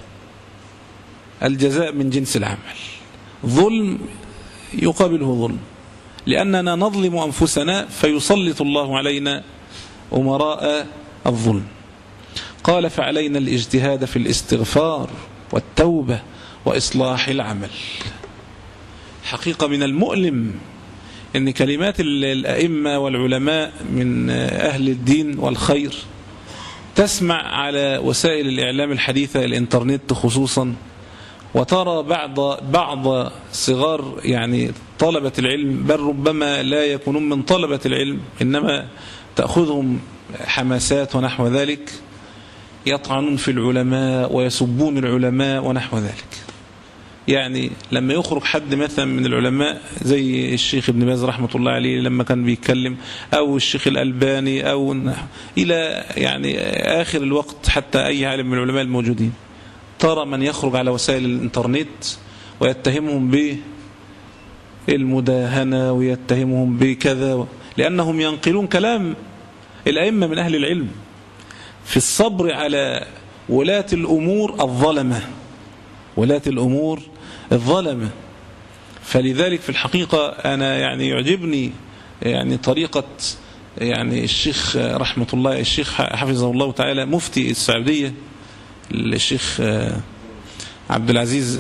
الجزاء من جنس العمل. ظلم يقابله ظلم، لأننا نظلم أنفسنا فيسلط الله علينا أمراء الظلم. قال فعلينا الاجتهاد في الاستغفار والتوبة وإصلاح العمل. حقيقة من المؤلم أن كلمات الأئمة والعلماء من أهل الدين والخير تسمع على وسائل الإعلام الحديثة، الإنترنت خصوصا، وترى بعض بعض صغار يعني طلبة العلم، بل ربما لا يكونون من طلبة العلم، إنما تأخذهم حماسات ونحو ذلك، يطعنون في العلماء ويسبون العلماء ونحو ذلك. يعني لما يخرج حد مثلا من العلماء زي الشيخ ابن باز رحمة الله عليه لما كان بيتكلم، أو الشيخ الألباني، أو إلى يعني آخر الوقت حتى أي عالم من العلماء الموجودين، ترى من يخرج على وسائل الإنترنت ويتهمهم بالمداهنة ويتهمهم بكذا، لأنهم ينقلون كلام الأئمة من أهل العلم في الصبر على ولاة الأمور الظلمة، ولاة الأمور الظلمة. فلذلك في الحقيقة أنا يعني يعجبني يعني طريقة يعني الشيخ رحمة الله، الشيخ حفظه الله تعالى مفتي السعودية، الشيخ عبد العزيز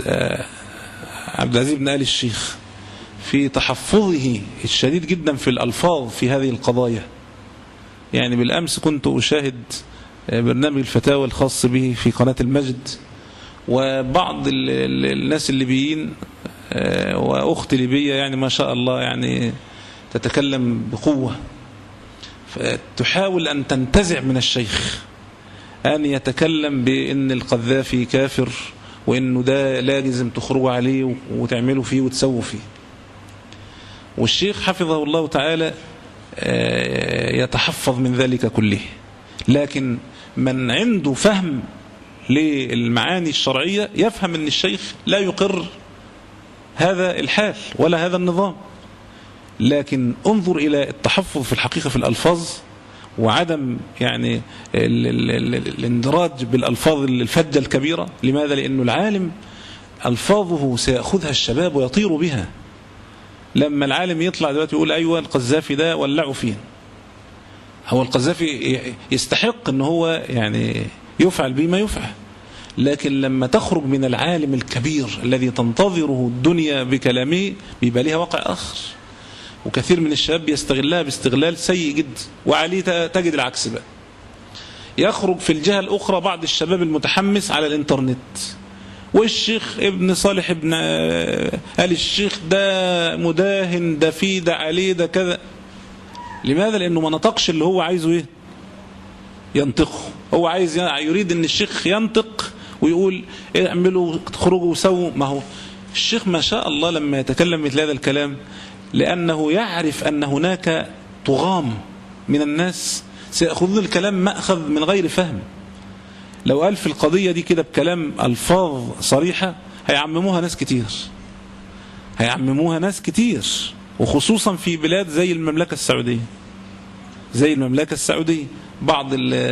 عبد العزيز بن آل الشيخ، في تحفظه الشديد جدا في الألفاظ في هذه القضايا. يعني بالأمس كنت أشاهد برنامج الفتاوى الخاص به في قناة المجد، وبعض الناس الليبيين وأخت ليبية يعني ما شاء الله يعني تتكلم بقوة، تحاول أن تنتزع من الشيخ أن يتكلم بأن القذافي كافر، وأنه ده لازم تخرجوا عليه وتعملوا فيه وتسووا فيه. والشيخ حفظه الله تعالى يتحفظ من ذلك كله، لكن من عنده فهم للمعاني الشرعية يفهم أن الشيخ لا يقر هذا الحال ولا هذا النظام. لكن انظر إلى التحفظ في الحقيقة في الألفاظ، وعدم يعني الاندراج بالألفاظ الفجة الكبيرة. لماذا؟ لأنه العالم ألفاظه سيأخذها الشباب ويطير بها. لما العالم يطلع دلوقتي يقول أيوة القذافي ده ولعوا فيه، هو القذافي يستحق أنه هو يعني يفعل به ما يفعل، لكن لما تخرج من العالم الكبير الذي تنتظره الدنيا بكلامه بيبقى لها واقع آخر. وكثير من الشباب يستغلها باستغلال سيء جدا، وعليه تجد العكس بقى. يخرج في الجهة الأخرى بعض الشباب المتحمس على الإنترنت، والشيخ ابن صالح ابن قال الشيخ ده مداهن، ده فيه، ده عليه، ده كذا. لماذا؟ لأنه ما نطقش اللي هو عايزه ايه ينطقه. هو عايز يريد ان الشيخ ينطق ويقول اعملوا تخرجوا وسووا. ما هو الشيخ ما شاء الله لما يتكلم مثل هذا الكلام، لأنه يعرف أن هناك طغام من الناس سيأخذون الكلام مأخذ من غير فهم. لو قال في القضية دي كده بكلام ألفاظ صريحة هيعمموها ناس كتير، هيعمموها ناس كتير، وخصوصا في بلاد زي المملكة السعودية. زي المملكة السعودية بعض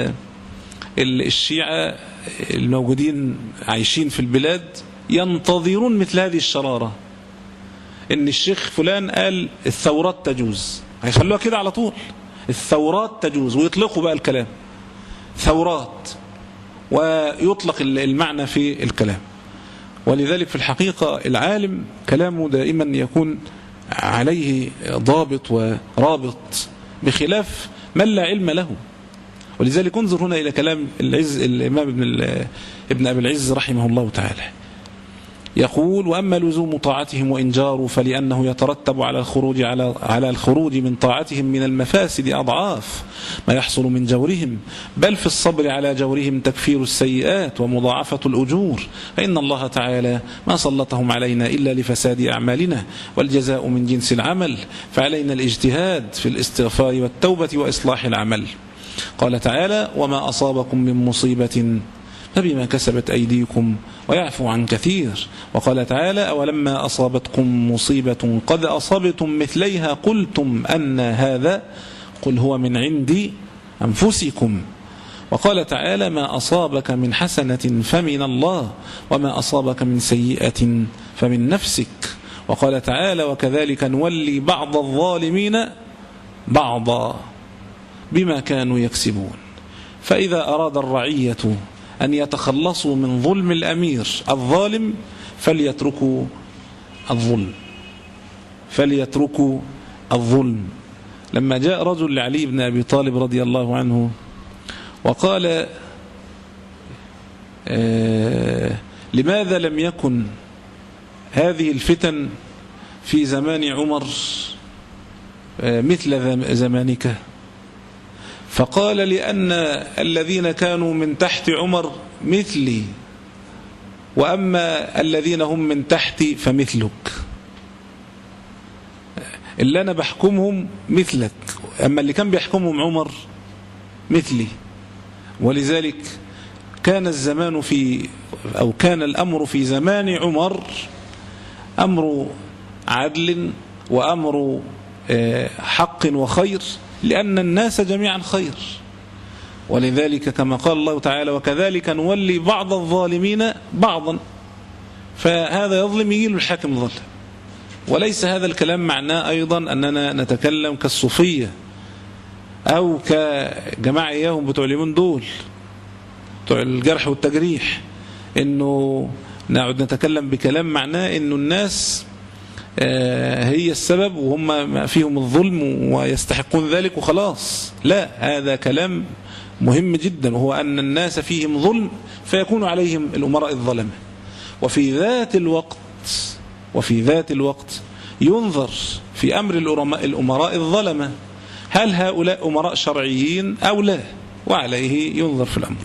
الشيعة الموجودين عايشين في البلاد ينتظرون مثل هذه الشرارة، ان الشيخ فلان قال الثورات تجوز، هيخلوها كده على طول، الثورات تجوز، ويطلقوا بقى الكلام ثورات، ويطلق المعنى في الكلام. ولذلك في الحقيقة العالم كلامه دائما يكون عليه ضابط ورابط، بخلاف من لا علم له. ولذلك انظر هنا إلى كلام العز الإمام ابن, ابن أبي العز رحمه الله تعالى، يقول: وأما لزوم طاعتهم وإن جاروا فلأنه يترتب على الخروج على على الخروج من طاعتهم من المفاسد أضعاف ما يحصل من جورهم، بل في الصبر على جورهم تكفير السيئات ومضاعفة الأجور، فإن الله تعالى ما سلطهم علينا إلا لفساد أعمالنا، والجزاء من جنس العمل، فعلينا الاجتهاد في الاستغفار والتوبة وإصلاح العمل. قال تعالى: وما أصابكم من مصيبة فبما كسبت أيديكم ويعفو عن كثير. وقال تعالى: أولما أصابتكم مصيبة قد أصبتم مثليها قلتم أن هذا قل هو من عند أنفسكم. وقال تعالى: ما أصابك من حسنة فمن الله وما أصابك من سيئة فمن نفسك. وقال تعالى: وكذلك نولي بعض الظالمين بعضا بما كانوا يكسبون. فإذا أراد الرعية أن يتخلصوا من ظلم الأمير الظالم فليتركوا الظلم فليتركوا الظلم لما جاء رجل لعلي بن أبي طالب رضي الله عنه وقال: لماذا لم يكن هذه الفتن في زمان عمر مثل زمانك؟ فقال لأن الذين كانوا من تحت عمر مثلي، وأما الذين هم من تحتي فمثلك. اللي أنا بحكمهم مثلك، أما اللي كان بيحكمهم عمر مثلي. ولذلك كان الزمان في أو كان الأمر في زمان عمر أمر عدل وأمر حق وخير، لأن الناس جميعا خير. ولذلك كما قال الله تعالى: وكذلك نولي بعض الظالمين بعضا. فهذا يظلم يجيله الحاكم ظلم. وليس هذا الكلام معناه أيضا أننا نتكلم كالصوفية أو كجماعة إياهم بتوع اليمين دول بتوع الجرح والتجريح، إنه نقعد نتكلم بكلام معناه إنه الناس هي السبب وهم فيهم الظلم ويستحقون ذلك وخلاص. لا، هذا كلام مهم جدا، وهو أن الناس فيهم ظلم فيكون عليهم الأمراء الظلمة. وفي ذات الوقت وفي ذات الوقت ينظر في أمر الأمراء الظلمة، هل هؤلاء أمراء شرعيين أو لا، وعليه ينظر في الأمر.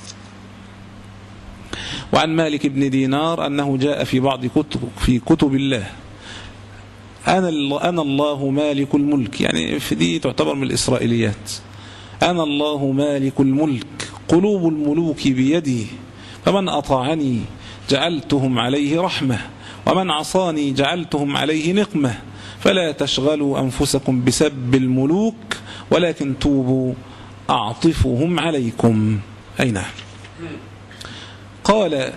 وعن مالك بن دينار أنه جاء في بعض كتب في كتب الله: أنا أنا الله مالك الملك. يعني في دي تعتبر من الإسرائيليات. أنا الله مالك الملك، قلوب الملوك بيدي، فمن أطاعني جعلتهم عليه رحمة، ومن عصاني جعلتهم عليه نقمة. فلا تشغلوا أنفسكم بسب الملوك، ولكن توبوا أعطفهم عليكم. أي نعم. قال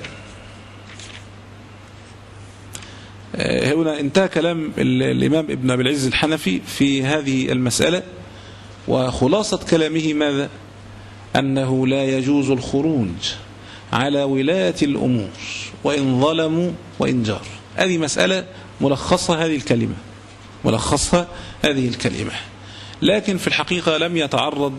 هنا انتهى كلام الإمام ابن أبي العز الحنفي في هذه المسألة، وخلاصة كلامه ماذا؟ أنه لا يجوز الخروج على ولاة الأمور وإن ظلموا وإن جاروا. هذه مسألة ملخصة هذه الكلمة ملخصها هذه الكلمة لكن في الحقيقة لم يتعرض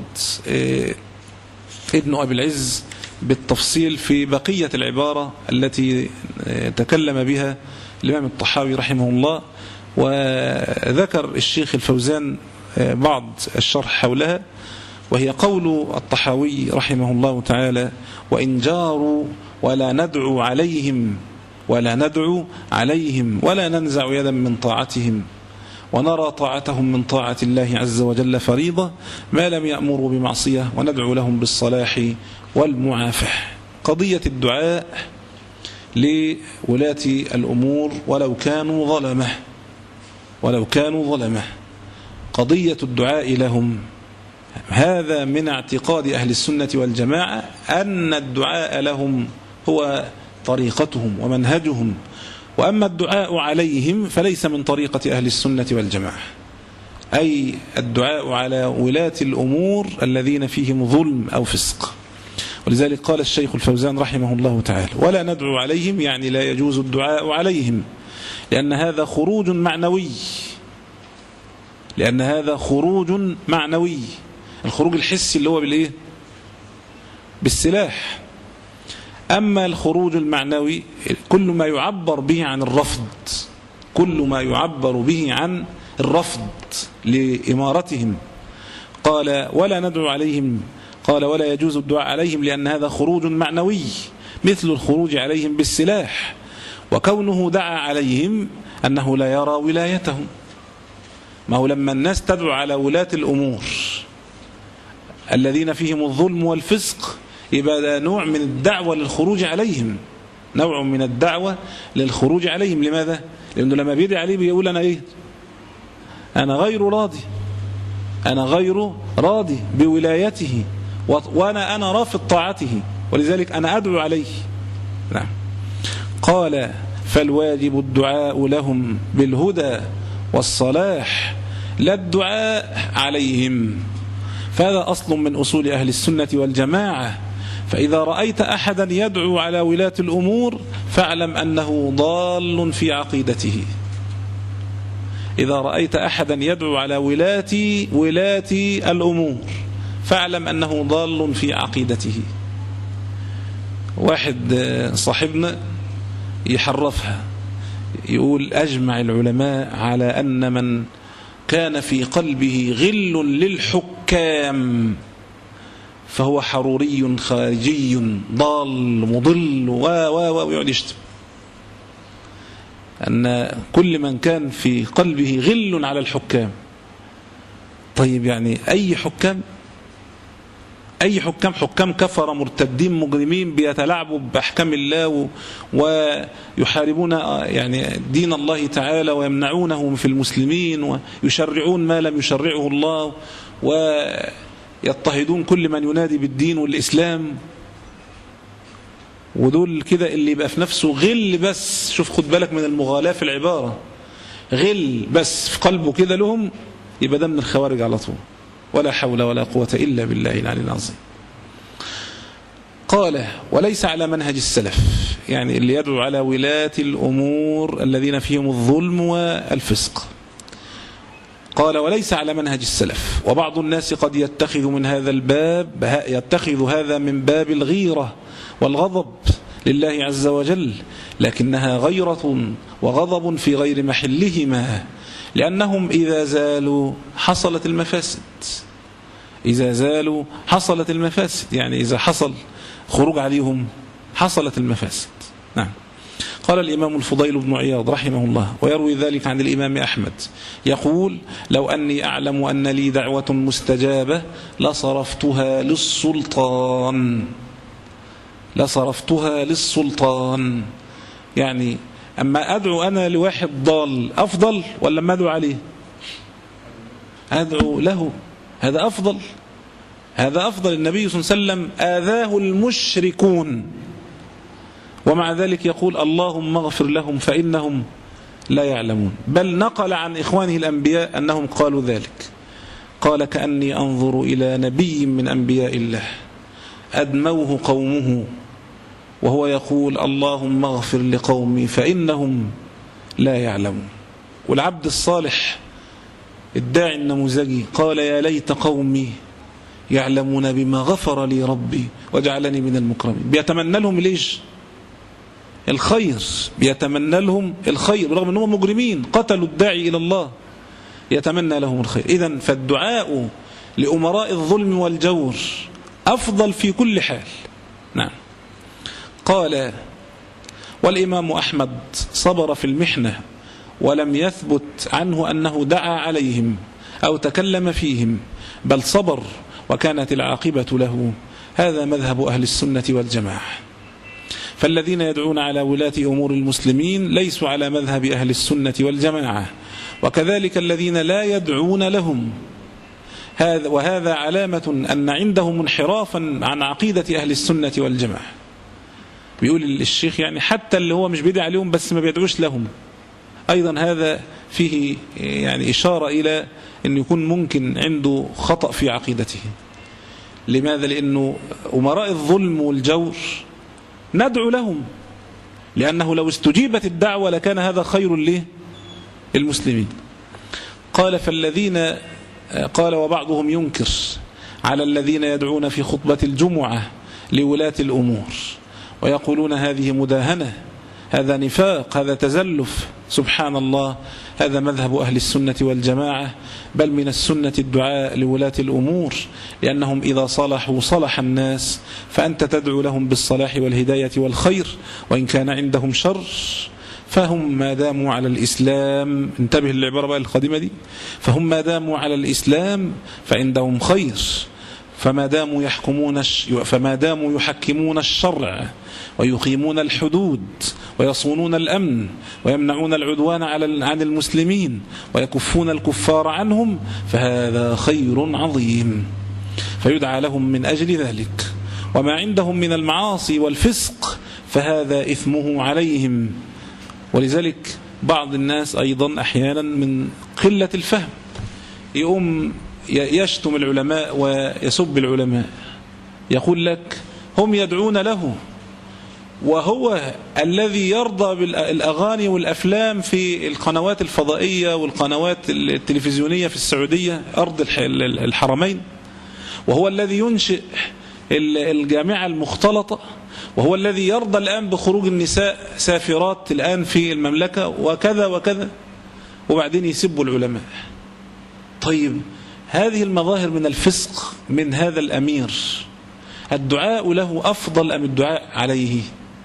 ابن أبي العز بالتفصيل في بقية العبارة التي تكلم بها الإمام الطحاوي رحمه الله. وذكر الشيخ الفوزان بعض الشرح حولها، وهي قول الطحاوي رحمه الله تعالى: وإن جاروا ولا ندعو عليهم ولا ندعو عليهم ولا ننزع يدا من طاعتهم، ونرى طاعتهم من طاعة الله عز وجل فريضة ما لم يأمروا بمعصية، وندعو لهم بالصلاح والمعافاة. قضية الدعاء لولاة الأمور ولو كانوا ظلمة ولو كانوا ظلمة قضية الدعاء لهم، هذا من اعتقاد أهل السنة والجماعة، أن الدعاء لهم هو طريقتهم ومنهجهم. وأما الدعاء عليهم فليس من طريقة أهل السنة والجماعة، أي الدعاء على ولاة الأمور الذين فيهم ظلم أو فسق. ولذلك قال الشيخ الفوزان رحمه الله تعالى: ولا ندعو عليهم، يعني لا يجوز الدعاء عليهم، لأن هذا خروج معنوي لأن هذا خروج معنوي الخروج الحسي اللي هو بالإيه؟ بالسلاح. أما الخروج المعنوي كل ما يعبر به عن الرفض كل ما يعبر به عن الرفض لإمارتهم. قال: ولا ندعو عليهم، قال: ولا يجوز الدعاء عليهم، لأن هذا خروج معنوي مثل الخروج عليهم بالسلاح. وكونه دعا عليهم أنه لا يرى ولايتهم. ما هو لما الناس تدعو على ولاة الأمور الذين فيهم الظلم والفسق، يبقى ده نوع من الدعوة للخروج عليهم نوع من الدعوة للخروج عليهم. لماذا؟ لأنه لما بيدعي عليه بيقول: أنا إيه؟ أنا غير راضي أنا غير راضي بولايته، وأنا أنا رافض طاعته، ولذلك أنا أدعو عليه. نعم. قال: فالواجب الدعاء لهم بالهدى والصلاح، لا الدعاء عليهم. فهذا أصل من أصول أهل السنة والجماعة. فإذا رأيت أحدا يدعو على ولاة الأمور فاعلم أنه ضال في عقيدته. إذا رأيت أحدا يدعو على ولاة ولاة الأمور فاعلم أنه ضال في عقيدته. واحد صاحبنا يحرفها، يقول أجمع العلماء على أن من كان في قلبه غل للحكام فهو حروري خارجي ضال مضل و و ويقعد يشتم. أن كل من كان في قلبه غل على الحكام. طيب يعني أي حكام؟ أي حكام؟ حكام كفر مرتدين مجرمين بيتلاعبوا بأحكام الله ويحاربون يعني دين الله تعالى ويمنعونه في المسلمين ويشرعون ما لم يشرعه الله ويضطهدون كل من ينادي بالدين والإسلام. ودول كده اللي يبقى في نفسه غل بس، شوف خد بالك من المغالاة في العبارة، غل بس في قلبه كده لهم، يبقى ده من الخوارج على طول. ولا حول ولا قوة إلا بالله العلي العظيم. قال وليس على منهج السلف، يعني اللي يدعو على ولاة الأمور الذين فيهم الظلم والفسق. قال وليس على منهج السلف، وبعض الناس قد يتخذ من هذا الباب يتخذ هذا من باب الغيرة والغضب لله عز وجل، لكنها غيرة وغضب في غير محلهما، لأنهم إذا زالوا حصلت المفاسد. إذا زالوا حصلت المفاسد، يعني إذا حصل خروج عليهم حصلت المفاسد. نعم. قال الإمام الفضيل بن عياض رحمه الله، ويروي ذلك عن الإمام أحمد، يقول لو أني أعلم أن لي دعوة مستجابة لصرفتها للسلطان لصرفتها للسلطان يعني أما أدعو أنا لواحد ضال أفضل ولا ما أدعو عليه؟ أدعو له، هذا أفضل، هذا أفضل. النبي صلى الله عليه وسلم آذاه المشركون ومع ذلك يقول اللهم اغفر لهم فإنهم لا يعلمون. بل نقل عن إخوانه الأنبياء أنهم قالوا ذلك. قال كأني أنظر إلى نبي من أنبياء الله أدموه قومه وهو يقول اللهم اغفر لقومي فإنهم لا يعلمون. والعبد الصالح الداعي النموذجي قال يا ليت قومي يعلمون بما غفر لي ربي وجعلني من المكرمين. بيتمنى لهم ليش؟ الخير، بيتمنى لهم الخير برغم أنهم مجرمين قتلوا الداعي إلى الله، يتمنى لهم الخير. إذن فالدعاء لأمراء الظلم والجور أفضل في كل حال. نعم. قال والإمام أحمد صبر في المحنة ولم يثبت عنه أنه دعا عليهم أو تكلم فيهم، بل صبر وكانت العاقبة له. هذا مذهب أهل السنة والجماعة. فالذين يدعون على ولاة أمور المسلمين ليسوا على مذهب أهل السنة والجماعة، وكذلك الذين لا يدعون لهم، هذا وهذا علامة أن عندهم انحرافا عن عقيدة أهل السنة والجماعة. بيقول الشيخ يعني حتى اللي هو مش بيدعي عليهم بس ما بيدعوش لهم، أيضا هذا فيه يعني إشارة إلى أن يكون ممكن عنده خطأ في عقيدته. لماذا؟ لأنه أمراء الظلم والجور ندعو لهم، لأنه لو استجيبت الدعوة لكان هذا خير للمسلمين. قال فالذين قال وبعضهم ينكر على الذين يدعون في خطبة الجمعة لولاة الأمور ويقولون هذه مداهنة، هذا نفاق، هذا تزلف. سبحان الله، هذا مذهب أهل السنة والجماعة. بل من السنة الدعاء لولاة الأمور، لأنهم إذا صلحوا صلح الناس، فأنت تدعو لهم بالصلاح والهداية والخير، وإن كان عندهم شر فهم ما داموا على الإسلام، انتبه للعبارة بقى القادمة دي، فهم ما داموا على الإسلام فعندهم خير، فما داموا يحكمون فما داموا يحكمون الشرع ويقيمون الحدود ويصونون الأمن ويمنعون العدوان على عن المسلمين ويكفون الكفار عنهم، فهذا خير عظيم، فيدعى لهم من أجل ذلك. وما عندهم من المعاصي والفسق فهذا إثمه عليهم. ولذلك بعض الناس أيضا أحيانا من قلة الفهم يقوم يشتم العلماء ويسب العلماء، يقول لك هم يدعون له، وهو الذي يرضى بالأغاني والأفلام في القنوات الفضائية والقنوات التلفزيونية في السعودية أرض الحرمين، وهو الذي ينشئ الجامعة المختلطة، وهو الذي يرضى الآن بخروج النساء سافرات الآن في المملكة وكذا وكذا، وبعدين يسبوا العلماء. طيب هذه المظاهر من الفسق من هذا الأمير، الدعاء له أفضل أم الدعاء عليه؟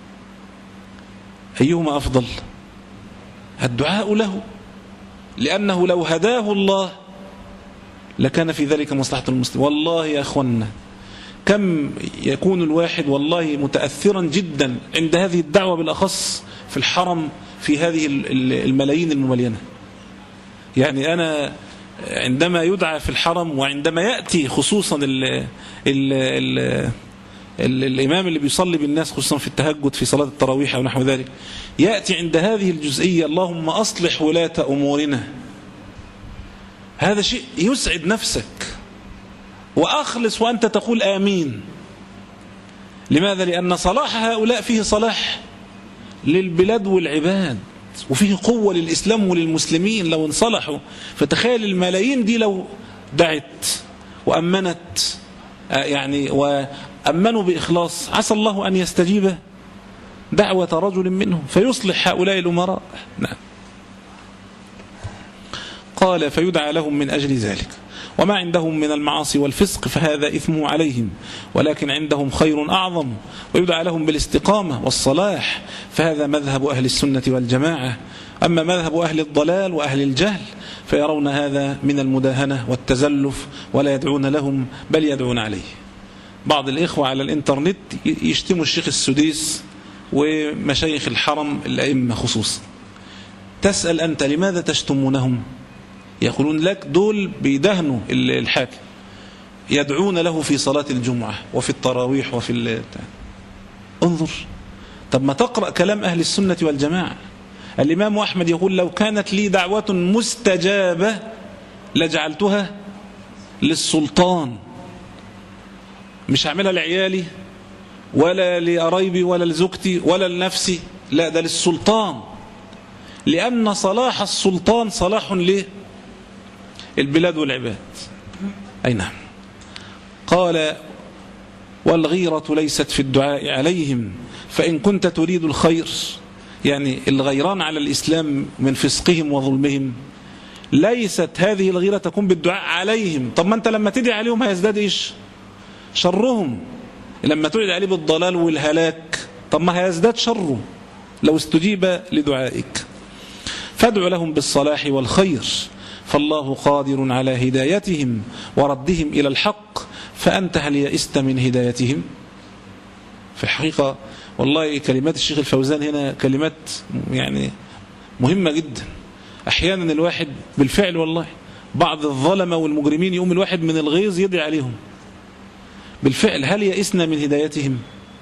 أيهما أفضل؟ الدعاء له، لأنه لو هداه الله لكان في ذلك مصلحة المسلم. والله يا أخوانا كم يكون الواحد والله متأثرا جدا عند هذه الدعوة، بالأخص في الحرم في هذه الملايين المملينة. يعني أنا عندما يدعى في الحرم، وعندما يأتي خصوصا ال ال ال ال الإمام اللي بيصلي بالناس خصوصا في التهجد في صلاة التراويح أو نحو ذلك، يأتي عند هذه الجزئية اللهم أصلح ولاة أمورنا، هذا شيء يسعد نفسك، وأخلص وأنت تقول آمين. لماذا؟ لأن صلاح هؤلاء فيه صلاح للبلاد والعباد، وفيه قوة للإسلام وللمسلمين لو انصلحوا. فتخيل الملايين دي لو دعت وأمنت، يعني وأمنوا بإخلاص، عسى الله أن يستجيب دعوة رجل منهم فيصلح هؤلاء الأمراء. نعم. قال فيدعى لهم من أجل ذلك، وما عندهم من المعاصي والفسق فهذا إثمه عليهم، ولكن عندهم خير أعظم، ويدعى لهم بالاستقامة والصلاح، فهذا مذهب أهل السنة والجماعة. أما مذهب أهل الضلال وأهل الجهل فيرون هذا من المداهنة والتزلف، ولا يدعون لهم بل يدعون عليه. بعض الإخوة على الإنترنت يشتموا الشيخ السديس ومشايخ الحرم الأئمة خصوصا. تسأل أنت لماذا تشتمونهم؟ يقولون لك دول بيدهنوا الحاكم، يدعون له في صلاة الجمعة وفي التراويح وفي ال... انظر. طب ما تقرأ كلام أهل السنة والجماعة. الإمام أحمد يقول لو كانت لي دعوة مستجابة لجعلتها للسلطان، مش هعملها لعيالي ولا لقرايبي ولا لزوجتي ولا لنفسي، لا ده للسلطان، لأن صلاح السلطان صلاح ليه البلاد والعباد. أي نعم. قال والغيرة ليست في الدعاء عليهم، فإن كنت تريد الخير، يعني الغيران على الإسلام من فسقهم وظلمهم، ليست هذه الغيرة تكون بالدعاء عليهم. طب ما أنت لما تدعي عليهم هيزداد إيش؟ شرهم. لما تدعي عليه بالضلال والهلاك، طب ما هيزداد شره لو استجيب لدعائك. فادع لهم بالصلاح والخير، فالله قادر على هدايتهم وردهم إلى الحق، فأنت هل يئست من هدايتهم؟ في الحقيقة والله كلمات الشيخ الفوزان هنا كلمات يعني مهمة جدا. أحيانا الواحد بالفعل والله بعض الظلمة والمجرمين يقوم الواحد من الغيظ يدعي عليهم بالفعل، هل يئسنا من هدايتهم؟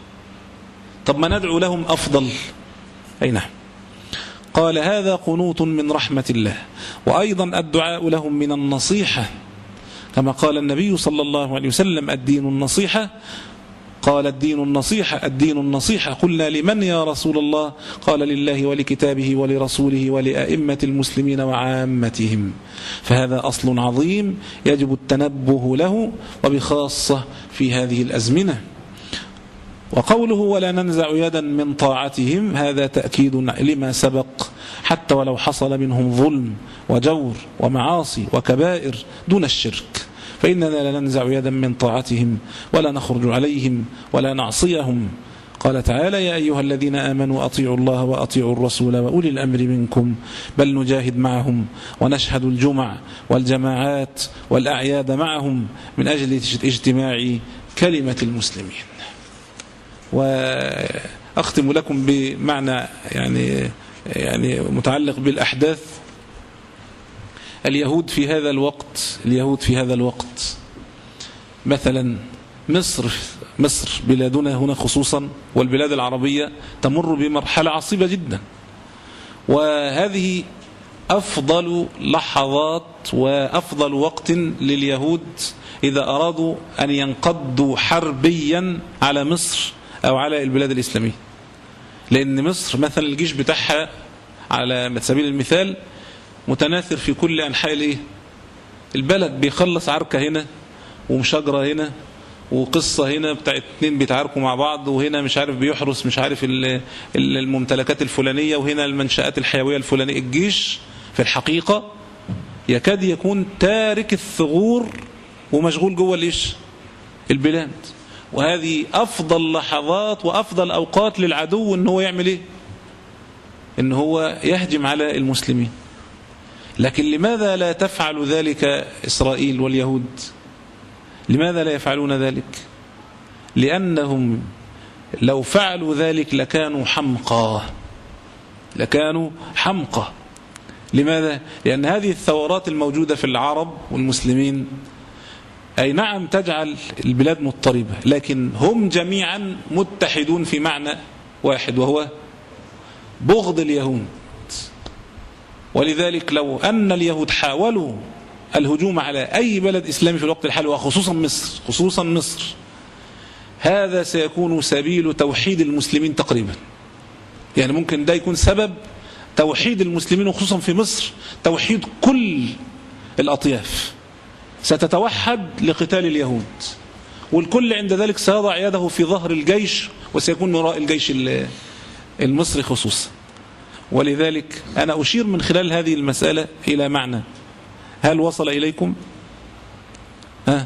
طب ما ندعو لهم أفضل. أي نعم. قال هذا قنوط من رحمة الله، وأيضا الدعاء لهم من النصيحة، كما قال النبي صلى الله عليه وسلم الدين النصيحة. قال الدين النصيحة الدين النصيحة قلنا لمن يا رسول الله؟ قال لله ولكتابه ولرسوله ولأئمة المسلمين وعامتهم. فهذا أصل عظيم يجب التنبه له، وبخاصة في هذه الأزمنة. وقوله ولا ننزع يدا من طاعتهم، هذا تأكيد لما سبق، حتى ولو حصل منهم ظلم وجور ومعاصي وكبائر دون الشرك، فإننا لا ننزع يدا من طاعتهم ولا نخرج عليهم ولا نعصيهم. قال تعالى يا أيها الذين آمنوا أطيعوا الله وأطيعوا الرسول وأولي الأمر منكم، بل نجاهد معهم ونشهد الجمع والجماعات والأعياد معهم من أجل اجتماع كلمة المسلمين. وأختم لكم بمعنى يعني يعني متعلق بالأحداث. اليهود في هذا الوقت اليهود في هذا الوقت مثلا مصر مصر بلادنا هنا خصوصا والبلاد العربية تمر بمرحلة عصيبة جدا، وهذه أفضل لحظات وأفضل وقت لليهود إذا أرادوا أن ينقضوا حربيا على مصر أو على البلاد الإسلامية. لأن مصر مثلا الجيش بتاعها على سبيل المثال متناثر في كل أنحاء الإيه؟ البلد، بيخلص عركة هنا ومشاجرة هنا وقصة هنا بتاع اتنين بيتعاركوا مع بعض، وهنا مش عارف بيحرس مش عارف الممتلكات الفلانية، وهنا المنشآت الحيوية الفلانية. الجيش في الحقيقة يكاد يكون تارك الثغور ومشغول جوه ليش البلاد. وهذه أفضل لحظات وأفضل أوقات للعدو إن هو يعمل إيه؟ إن هو يهجم على المسلمين. لكن لماذا لا تفعل ذلك إسرائيل واليهود؟ لماذا لا يفعلون ذلك؟ لأنهم لو فعلوا ذلك لكانوا حمقى، لكانوا حمقى. لماذا؟ لأن هذه الثورات الموجودة في العرب والمسلمين أي نعم تجعل البلاد مضطربة، لكن هم جميعا متحدون في معنى واحد، وهو بغض اليهود. ولذلك لو أن اليهود حاولوا الهجوم على أي بلد إسلامي في الوقت الحالي، وخصوصا مصر، خصوصا مصر، هذا سيكون سبيل توحيد المسلمين تقريبا. يعني ممكن ده يكون سبب توحيد المسلمين، وخصوصا في مصر توحيد كل الأطياف ستتوحد لقتال اليهود، والكل عند ذلك سيضع يده في ظهر الجيش وسيكون وراء الجيش المصري خصوصا. ولذلك أنا أشير من خلال هذه المسألة إلى معنى، هل وصل إليكم؟ ها؟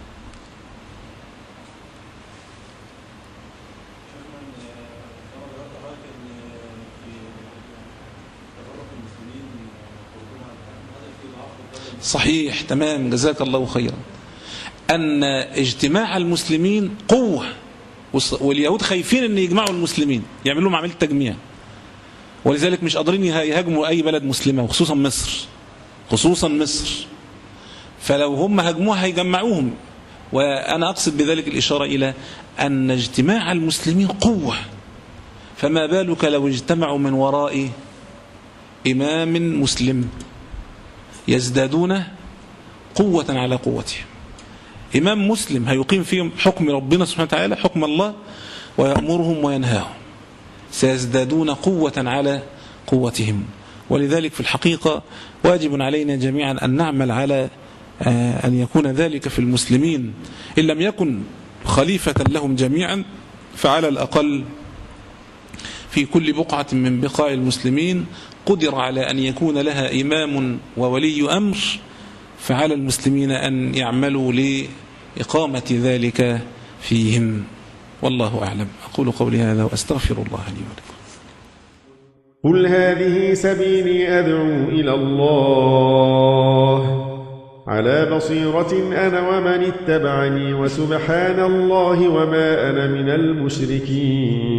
صحيح، تمام، جزاك الله خيرا. أن اجتماع المسلمين قوة، واليهود خايفين أن يجمعوا المسلمين، يعملوا لهم عملية تجميع، ولذلك مش قادرين يهاجموا أي بلد مسلمة، وخصوصا مصر، خصوصا مصر. فلو هم هاجموها هيجمعوهم. وأنا أقصد بذلك الإشارة إلى أن اجتماع المسلمين قوة، فما بالك لو اجتمعوا من وراء إمام مسلم يزدادون قوة على قوتهم. إمام مسلم هيقيم فيهم حكم ربنا سبحانه وتعالى، حكم الله، ويأمرهم وينهاهم، سيزدادون قوة على قوتهم. ولذلك في الحقيقة واجب علينا جميعا أن نعمل على أن يكون ذلك في المسلمين، إن لم يكن خليفة لهم جميعا فعلى الأقل في كل بقعة من بقاع المسلمين قدر على أن يكون لها إمام وولي أمر، فعلى المسلمين أن يعملوا لإقامة ذلك فيهم. والله أعلم. أقول قولي هذا وأستغفر الله لي ولكم. قل هذه سبيلي أدعو إلى الله على بصيرة أنا ومن اتبعني، وسبحان الله وما أنا من المشركين.